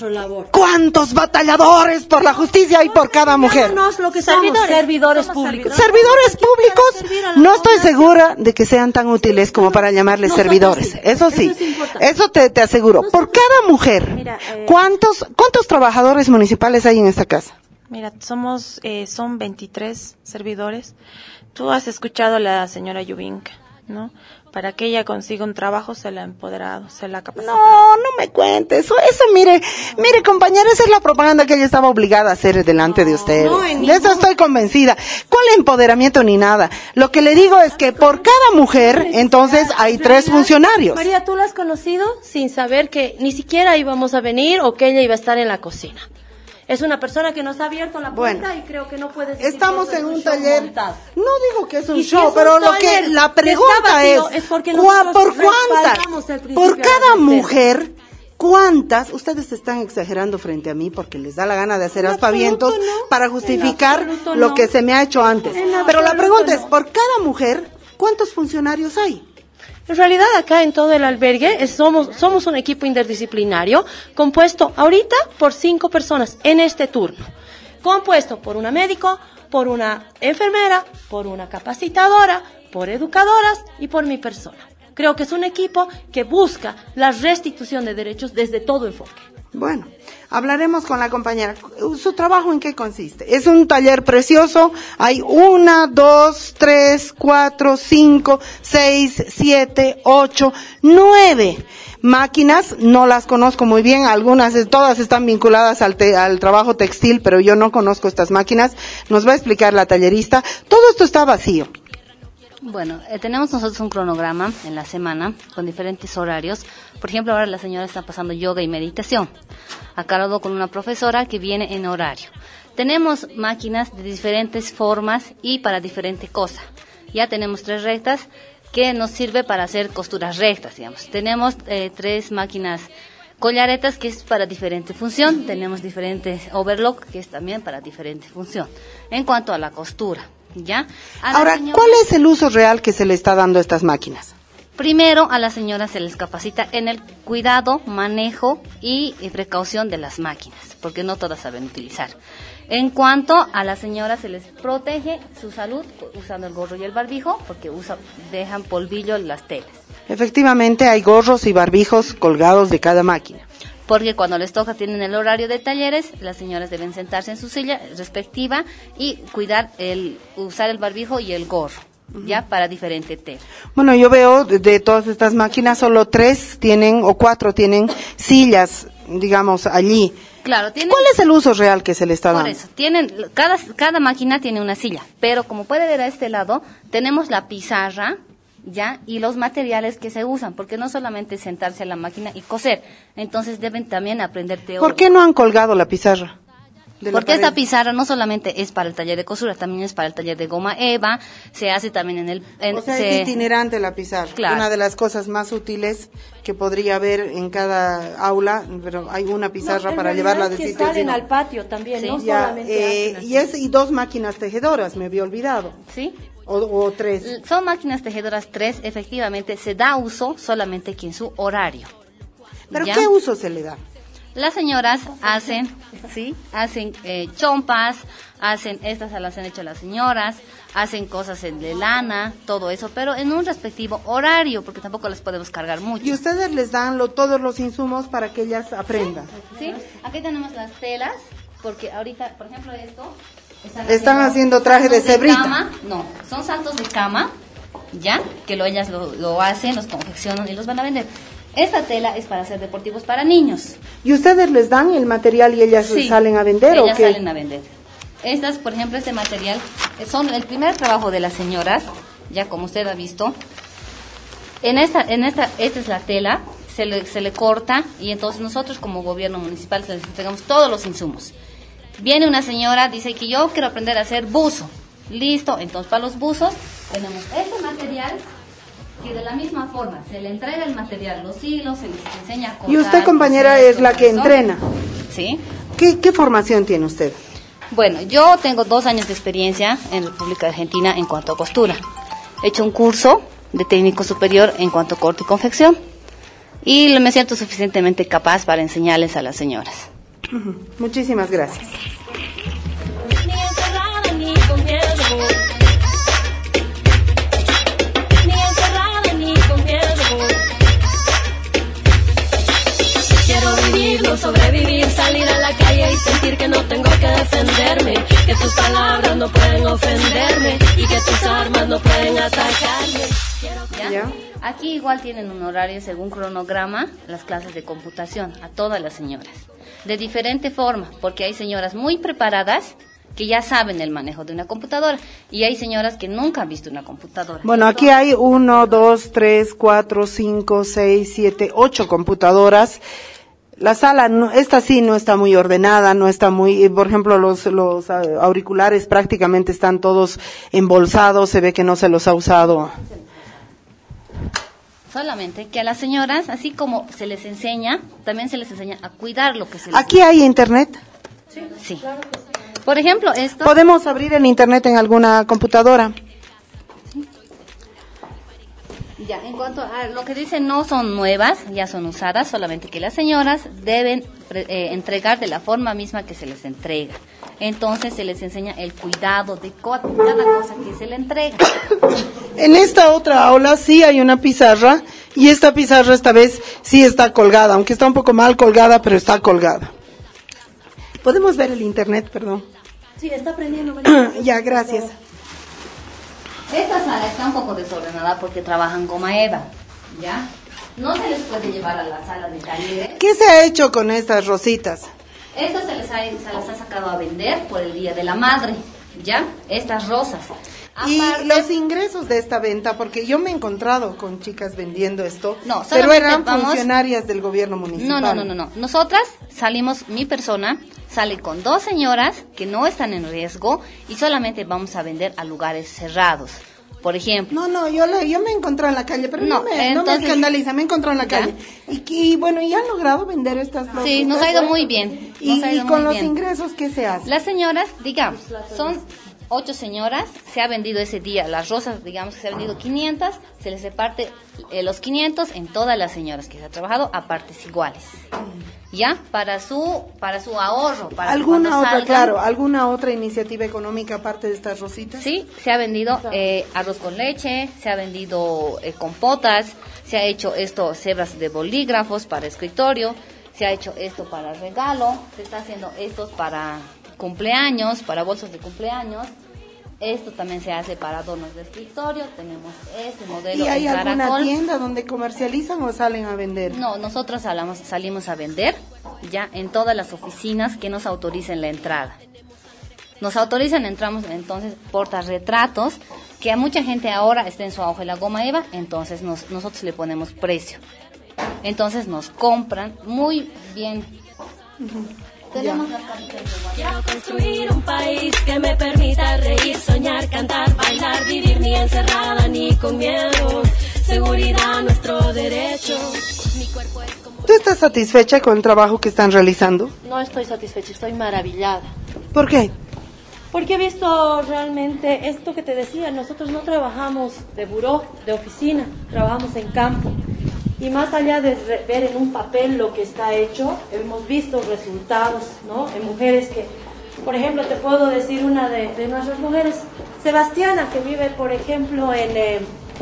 ¿Cuántos batalladores por la justicia hay por cada mujer? No, no, lo que somos, servidores, servidores públicos. ¿Servidores públicos? No estoy segura de que sean tan útiles como para llamarles servidores. Eso sí, eso te, te aseguro. Por cada mujer, ¿cuántos, cuántos trabajadores municipales hay en esta casa? Mira, somos, eh, son veintitrés servidores. Tú has escuchado a la señora Yubinka, ¿no? Para que ella consiga un trabajo se la ha empoderado, se la ha capacitado. No, no me cuentes. Eso, eso mire, mire compañera, esa es la propaganda que ella estaba obligada a hacer delante no, de ustedes. No, de ningún... eso estoy convencida. ¿Cuál empoderamiento ni nada? Lo que le digo es que por cada mujer, entonces hay tres funcionarios. María, ¿tú la has conocido sin saber que ni siquiera íbamos a venir o que ella iba a estar en la cocina? Es una persona que nos ha abierto la puerta bueno, y creo que no puede decir estamos que en un, un taller. Montado. No digo que es un y show, si es pero un lo que la pregunta es, es porque ¿por cuántas? Por cada mujer, ¿cuántas? Ustedes están exagerando frente a mí porque les da la gana de hacer en aspavientos no, para justificar no. lo que se me ha hecho antes. Pero la pregunta no. es, por cada mujer, ¿cuántos funcionarios hay? En realidad acá en todo el albergue es, somos, somos un equipo interdisciplinario compuesto ahorita por cinco personas en este turno. Compuesto por una médico, por una enfermera, por una capacitadora, por educadoras y por mi persona. Creo que es un equipo que busca la restitución de derechos desde todo enfoque. Bueno, hablaremos con la compañera. ¿Su trabajo en qué consiste? Es un taller precioso. Hay una, dos, tres, cuatro, cinco, seis, siete, ocho, nueve máquinas. No las conozco muy bien. Algunas, todas están vinculadas al, te, al trabajo textil, pero yo no conozco estas máquinas. Nos va a explicar la tallerista. Todo esto está vacío. Bueno, eh, tenemos nosotros un cronograma en la semana con diferentes horarios. Por ejemplo, ahora la señora está pasando yoga y meditación, a cargo con una profesora que viene en horario. Tenemos máquinas de diferentes formas y para diferente cosa. Ya tenemos tres rectas que nos sirve para hacer costuras rectas, digamos. Tenemos eh, tres máquinas collaretas que es para diferente función. Tenemos diferentes overlock que es también para diferente función. En cuanto a la costura, ¿ya? A la Ahora, señora, ¿cuál es el uso real que se le está dando a estas máquinas? primero, a la señora se les capacita en el cuidado, manejo y, y precaución de las máquinas, porque no todas saben utilizar. En cuanto a la señora, se les protege su salud usando el gorro y el barbijo, porque usa, dejan polvillo en las telas. Efectivamente, hay gorros y barbijos colgados de cada máquina. Porque cuando les toca, tienen el horario de talleres, las señoras deben sentarse en su silla respectiva y cuidar el, usar el barbijo y el gorro, ya para diferente tela. Bueno, yo veo de, de todas estas máquinas, solo tres tienen, o cuatro tienen sillas, digamos, allí. Claro, tienen, ¿cuál es el uso real que se le está por dando? eso, tienen, cada, cada máquina tiene una silla, pero como puede ver a este lado, tenemos la pizarra, ya, y los materiales que se usan, porque no solamente es sentarse a la máquina y coser, entonces deben también aprender teoría. ¿Por qué no han colgado la pizarra? Porque esta pizarra no solamente es para el taller de costura, también es para el taller de goma eva, se hace también en el... En, o sea, se, es itinerante la pizarra. Claro. Una de las cosas más útiles que podría haber en cada aula, pero hay una pizarra no, para llevarla de que sitio. salen sino, al patio también, sí, no ya, solamente eh, y, es, y dos máquinas tejedoras, me había olvidado. Sí. O, o tres. Son máquinas tejedoras tres, efectivamente, se da uso solamente aquí en su horario. ¿Pero ¿ya? qué uso se le da? Las señoras hacen, sí, hacen eh, chompas, hacen, estas las han hecho las señoras, hacen cosas en de lana, todo eso, pero en un respectivo horario, porque tampoco les podemos cargar mucho. Y ustedes les dan lo, todos los insumos para que ellas aprendan. Sí, aquí tenemos las telas, porque ahorita, por ejemplo, esto... Están, Están haciendo, haciendo traje de cebrita. De cama, no, son saltos de cama, ya, que lo, ellas lo, lo hacen, los confeccionan y los van a vender. Esta tela es para hacer deportivos para niños. ¿Y ustedes les dan el material y ellas sí, salen a vender ellas o qué? salen a vender. Estas, por ejemplo, este material son el primer trabajo de las señoras, ya como usted ha visto. En esta, en esta, esta es la tela, se le, se le corta y entonces nosotros como gobierno municipal se les entregamos todos los insumos. Viene una señora, dice que yo quiero aprender a hacer buzo. Listo, entonces para los buzos tenemos este material que de la misma forma se le entrega el material, los hilos, se les enseña a cortar. Y usted, compañera, es la que entrena. Sí. ¿Qué, qué formación tiene usted? Bueno, yo tengo dos años de experiencia en República Argentina en cuanto a costura. He hecho un curso de técnico superior en cuanto a corte y confección y me siento suficientemente capaz para enseñarles a las señoras. Uh-huh. Muchísimas gracias. Ni encerrada ni con miedo, ni encerrada ni con miedo. Quiero vivirlo, sobrevivir, salir a la calle y sentir que no tengo que defenderme, que tus palabras no pueden ofenderme y que tus armas no pueden atacarme. ¿Ya? ¿Ya? Aquí igual tienen un horario según cronograma, las clases de computación a todas las señoras. De diferente forma, porque hay señoras muy preparadas que ya saben el manejo de una computadora y hay señoras que nunca han visto una computadora. Bueno, aquí hay uno, dos, tres, cuatro, cinco, seis, siete, ocho computadoras. La sala, no, esta sí no está muy ordenada, no está muy, por ejemplo, los, los auriculares prácticamente están todos embolsados, se ve que no se los ha usado. Solamente que a las señoras, así como se les enseña, también se les enseña a cuidar lo que se les ¿Aquí hay internet? Sí. Sí. Por ejemplo, esto... ¿Podemos abrir el internet en alguna computadora? Sí. Ya, en cuanto a lo que dicen, no son nuevas, ya son usadas, solamente que las señoras deben eh, entregar de la forma misma que se les entrega. Entonces se les enseña el cuidado de cada cosa que se le entrega. En esta otra aula sí hay una pizarra y esta pizarra esta vez sí está colgada, aunque está un poco mal colgada, pero está colgada. ¿Podemos ver el internet, perdón? Sí, está prendiendo. Ya, gracias. Esta sala está un poco desordenada porque trabajan goma eva, ¿ya? No se les puede llevar a la sala de talleres. ¿Qué se ha hecho con estas rositas? Estas se les ha, se las ha sacado a vender por el Día de la Madre, ¿ya? Estas rosas. Y Aparte, los ingresos de esta venta, porque yo me he encontrado con chicas vendiendo esto, no, pero eran vamos, funcionarias del gobierno municipal. No, no, no, no, no. Nosotras salimos, mi persona sale con dos señoras que no están en riesgo y solamente vamos a vender a lugares cerrados. por ejemplo. No, no, yo, le, yo me encontré en la calle, pero no, no, me, entonces, no me escandaliza, me encontré en la calle. Y, y bueno, ¿y han logrado vender estas flores? Sí, nos ha ido muy bien. ¿Y, ha ido y con muy los bien. ingresos qué se hace? Las señoras, digamos, son ocho señoras, se ha vendido ese día, las rosas, digamos que se ha vendido quinientas, se les reparte eh, los quinientos en todas las señoras que se ha trabajado a partes iguales. ¿Ya? Para su para su ahorro. Para ¿Alguna otra, salgan, claro, alguna otra iniciativa económica aparte de estas rositas? Sí, se ha vendido eh, arroz con leche, se ha vendido eh, compotas, se ha hecho esto, cebras de bolígrafos para escritorio, se ha hecho esto para regalo, se está haciendo estos para cumpleaños, para bolsos de cumpleaños. Esto también se hace para adornos de escritorio. Tenemos este modelo. ¿Y hay en alguna caracol. tienda donde comercializan o salen a vender? No, nosotros salamos, salimos a vender ya en todas las oficinas que nos autoricen la entrada. Nos autorizan, entramos entonces portarretratos, que a mucha gente ahora está en su auge la goma eva, entonces nos, nosotros le ponemos precio. Entonces nos compran muy bien. Uh-huh. Tenemos las camisetas. Quiero construir un país que me permita reír, soñar, cantar, bailar, vivir ni encerrada ni con miedo. Seguridad, nuestro derecho. Mi cuerpo es como... ¿Tú estás satisfecha con el trabajo que están realizando? No estoy satisfecha, estoy maravillada. ¿Por qué? Porque he visto realmente esto que te decía, nosotros no trabajamos de buró, de oficina, trabajamos en campo. Y más allá de ver en un papel lo que está hecho, hemos visto resultados, ¿no? En mujeres que, por ejemplo, te puedo decir una de, de nuestras mujeres, Sebastiana, que vive, por ejemplo, en eh,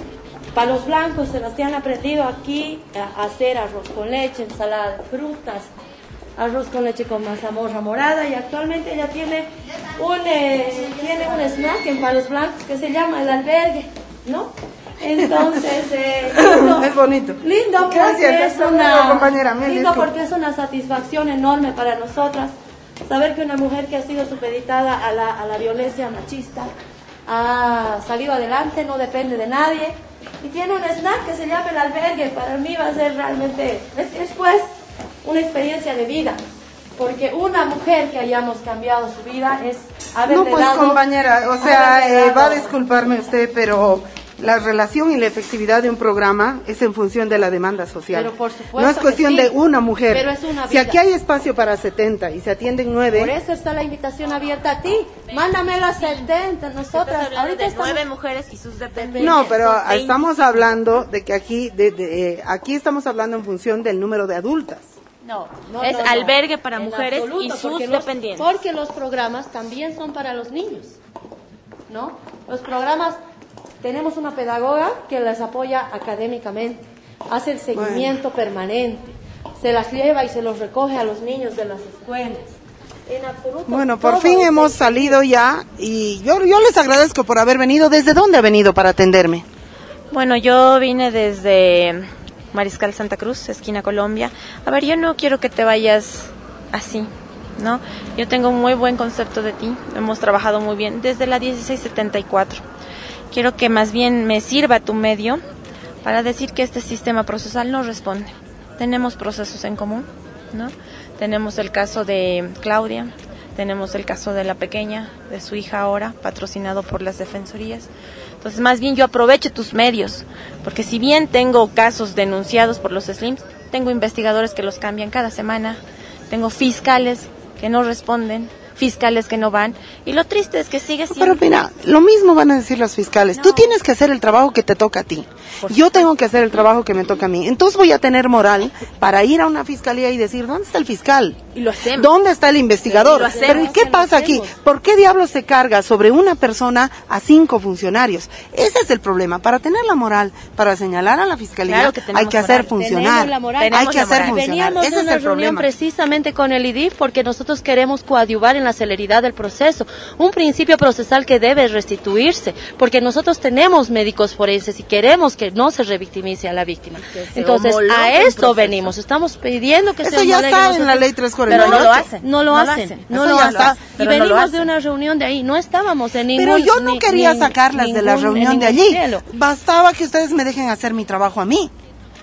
Palos Blancos. Sebastiana ha aprendido aquí a hacer arroz con leche, ensalada de frutas, arroz con leche con mazamorra morada, y actualmente ella tiene un, eh, tiene un snack en Palos Blancos que se llama El Albergue, ¿no? Entonces, eh, lindo, es bonito. Lindo porque Gracias, es una, compañera, lindo porque es una satisfacción enorme para nosotras saber que una mujer que ha sido supeditada a la, a la violencia machista ha salido adelante, no depende de nadie y tiene un snack que se llama El Albergue. Para mí va a ser realmente, es, es pues una experiencia de vida. Porque una mujer que hayamos cambiado su vida es haberle No, pues dado, compañera, o sea, eh, dado, va a disculparme usted, pero la relación y la efectividad de un programa es en función de la demanda social. Pero por supuesto no es cuestión que sí, de una mujer. pero es una si vida. aquí hay espacio para setenta y se atienden nueve... Por eso está la invitación abierta a ti. Mándame las setenta, nosotras. Ahorita de estamos... nueve mujeres y sus dependientes. No, pero Son veinte. estamos hablando de que aquí, de, de, eh, aquí estamos hablando en función del número de adultas. No, no, es no, no. albergue para En mujeres absoluto, y sus porque los- dependientes. Porque los programas también son para los niños, ¿no? Los programas, tenemos una pedagoga que las apoya académicamente, hace el seguimiento permanente, se las lleva y se los recoge a los niños de las escuelas. En absoluto. Bueno, por todo fin es- hemos salido ya y yo, yo les agradezco por haber venido. ¿Desde dónde ha venido para atenderme? Bueno, yo vine desde Mariscal Santa Cruz, esquina Colombia. A ver, yo no quiero que te vayas así, ¿no? Yo tengo un muy buen concepto de ti, hemos trabajado muy bien desde la dieciséis setenta y cuatro. Quiero que más bien me sirva tu medio para decir que este sistema procesal no responde. Tenemos procesos en común, ¿no? Tenemos el caso de Claudia, tenemos el caso de la pequeña, de su hija ahora, patrocinado por las defensorías. Entonces, más bien yo aprovecho tus medios, porque si bien tengo casos denunciados por los Slims, tengo investigadores que los cambian cada semana, tengo fiscales que no responden, fiscales que no van, y lo triste es que sigue siendo... Pero mira, lo mismo van a decir los fiscales. Tú tienes que hacer el trabajo que te toca a ti. Yo tengo que hacer el trabajo que me toca a mí. Entonces voy a tener moral para ir a una fiscalía y decir, ¿dónde está el fiscal? Y lo hacemos. ¿Dónde está el investigador? Y lo hacemos. Pero ¿y qué pasa aquí? ¿Por qué diablos se carga sobre una persona a cinco funcionarios? Ese es el problema. Para tener la moral, para señalar a la fiscalía, Claro que tenemos hay que hacer moral. funcionar. Tenemos la moral. Hay Tenemos que la hacer moral. funcionar. Veníamos Ese de es una el reunión problema. precisamente con el I D I F porque nosotros queremos coadyuvar en la celeridad del proceso. Un principio procesal que debe restituirse, porque nosotros tenemos médicos forenses y queremos que no se revictimice a la víctima. se Entonces, homologue a un esto proceso. venimos. Estamos pidiendo que Eso se ya homologue está en nosotros- la ley trescientos cuarenta y Pero ocho. no lo hacen. No lo hacen. No Eso lo ya hacen. está. Y Pero no lo venimos hacen. de una reunión de ahí. No estábamos en ningún... Pero yo no ni- quería ni- sacarlas de la ningún- en reunión de ningún allí. cielo. Bastaba que ustedes me dejen hacer mi trabajo a mí.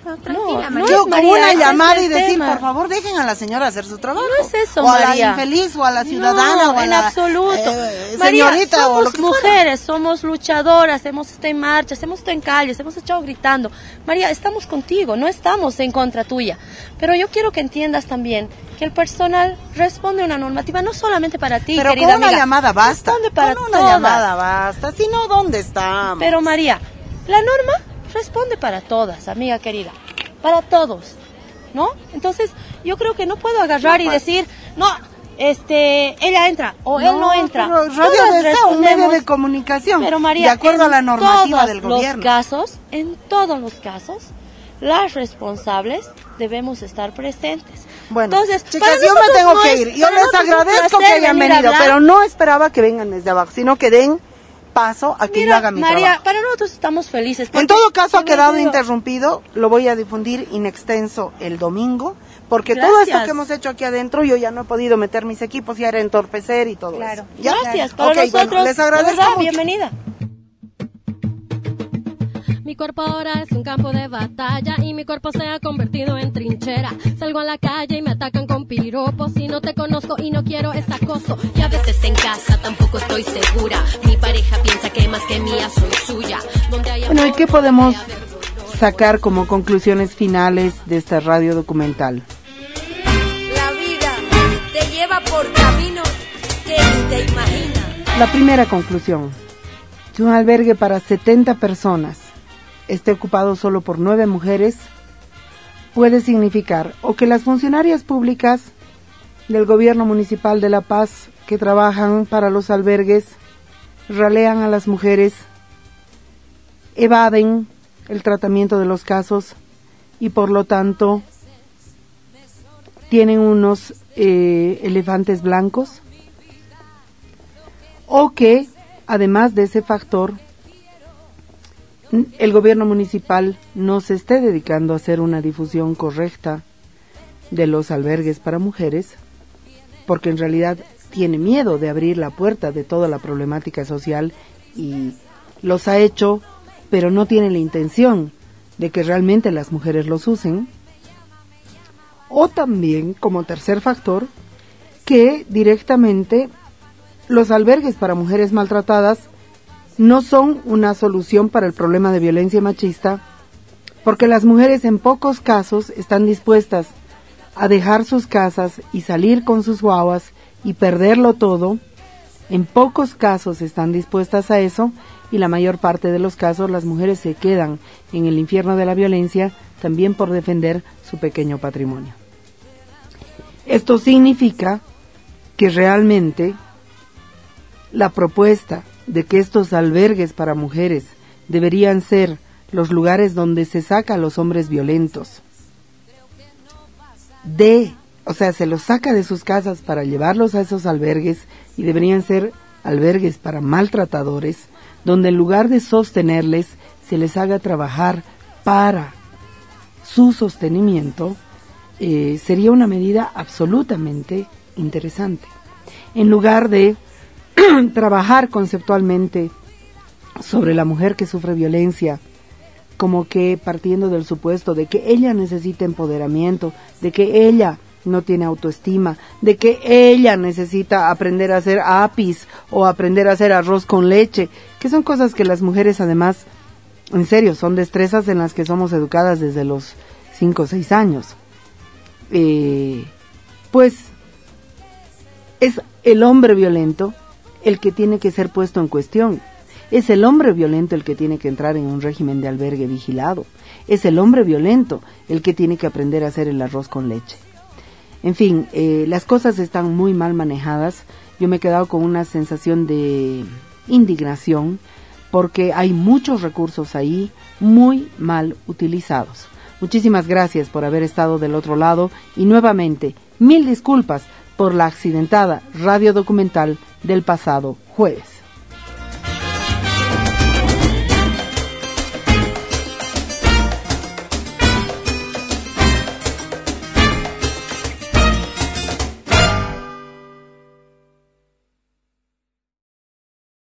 No, tranquila, No, María. yo María, como una ese llamada es y el decir, tema. por favor, dejen a la señora hacer su trabajo. No es eso, o a María. la infeliz, o a la ciudadana, No, o a en la absoluto. eh, María, señorita, somos o lo que mujeres, somos luchadoras, hemos estado en marchas, hemos estado en calles, hemos estado gritando. María, estamos contigo, no estamos en contra tuya. Pero yo quiero que entiendas también que el personal responde a una normativa no solamente para ti, Pero querida con una amiga, llamada basta. responde para Con una todas. llamada basta. Si no, ¿dónde estamos? Pero María, la norma responde para todas, amiga querida, para todos, ¿no? Entonces, yo creo que no puedo agarrar No, y pa- decir, no, este, ella entra o él no entra. pero Radio Todas D C, un medio respondemos. de comunicación, Pero María, de acuerdo a la en normativa todos del los gobierno. casos, en todos los casos, las responsables debemos estar presentes. Bueno, Entonces, chicas, para yo me nosotros tengo no que es- ir. Yo para les nosotros es un agradezco que placer hayan venir a venido, hablar. pero no esperaba que vengan desde abajo, sino que den paso a que Mira, yo haga mi María, trabajo. para nosotros estamos felices. En porque- todo caso ha yo me quedado digo- interrumpido, lo voy a difundir in extenso el domingo, porque todo Gracias. esto que hemos hecho aquí adentro yo ya no he podido meter mis equipos, ya era entorpecer y todo Claro. eso. ¿Ya? Gracias, para Ok, bueno, nosotros, les de agradezco verdad, mucho. bienvenida. Mi cuerpo ahora es un campo de batalla y mi cuerpo se ha convertido en trinchera. Salgo a la calle y me atacan con piropos y no te conozco y no quiero ese acoso. Y a veces en casa tampoco estoy segura. Mi pareja piensa que más que mía soy suya. Donde hay Bueno, ¿y amor, qué no podemos debe haber dolor. sacar como conclusiones finales de esta radio documental? La vida te lleva por caminos que ni te imaginas. La primera conclusión, si un albergue para setenta personas esté ocupado solo por nueve mujeres, puede significar o que las funcionarias públicas del gobierno municipal de La Paz que trabajan para los albergues ralean a las mujeres, evaden el tratamiento de los casos y por lo tanto tienen unos eh, elefantes blancos, o que además de ese factor el gobierno municipal no se esté dedicando a hacer una difusión correcta de los albergues para mujeres, porque en realidad tiene miedo de abrir la puerta de toda la problemática social y los ha hecho, pero no tiene la intención de que realmente las mujeres los usen. O también, como tercer factor, que directamente los albergues para mujeres maltratadas no son una solución para el problema de violencia machista, porque las mujeres en pocos casos están dispuestas a dejar sus casas y salir con sus guaguas y perderlo todo. En pocos casos están dispuestas a eso y la mayor parte de los casos las mujeres se quedan en el infierno de la violencia también por defender su pequeño patrimonio. Esto significa que realmente la propuesta de que estos albergues para mujeres deberían ser los lugares donde se saca a los hombres violentos de, o sea, se los saca de sus casas para llevarlos a esos albergues y deberían ser albergues para maltratadores, donde en lugar de sostenerles, se les haga trabajar para su sostenimiento, eh, sería una medida absolutamente interesante. En lugar de trabajar conceptualmente sobre la mujer que sufre violencia, como que partiendo del supuesto de que ella necesita empoderamiento, de que ella no tiene autoestima, de que ella necesita aprender a hacer apis o aprender a hacer arroz con leche, que son cosas que las mujeres además, en serio, son destrezas en las que somos educadas desde los cinco o seis años. Eh, pues es el hombre violento el que tiene que ser puesto en cuestión. Es el hombre violento el que tiene que entrar en un régimen de albergue vigilado. Es el hombre violento el que tiene que aprender a hacer el arroz con leche. En fin, eh, las cosas están muy mal manejadas. Yo me he quedado con una sensación de indignación porque hay muchos recursos ahí muy mal utilizados. Muchísimas gracias por haber estado del otro lado y nuevamente mil disculpas por la accidentada radio documental del pasado jueves.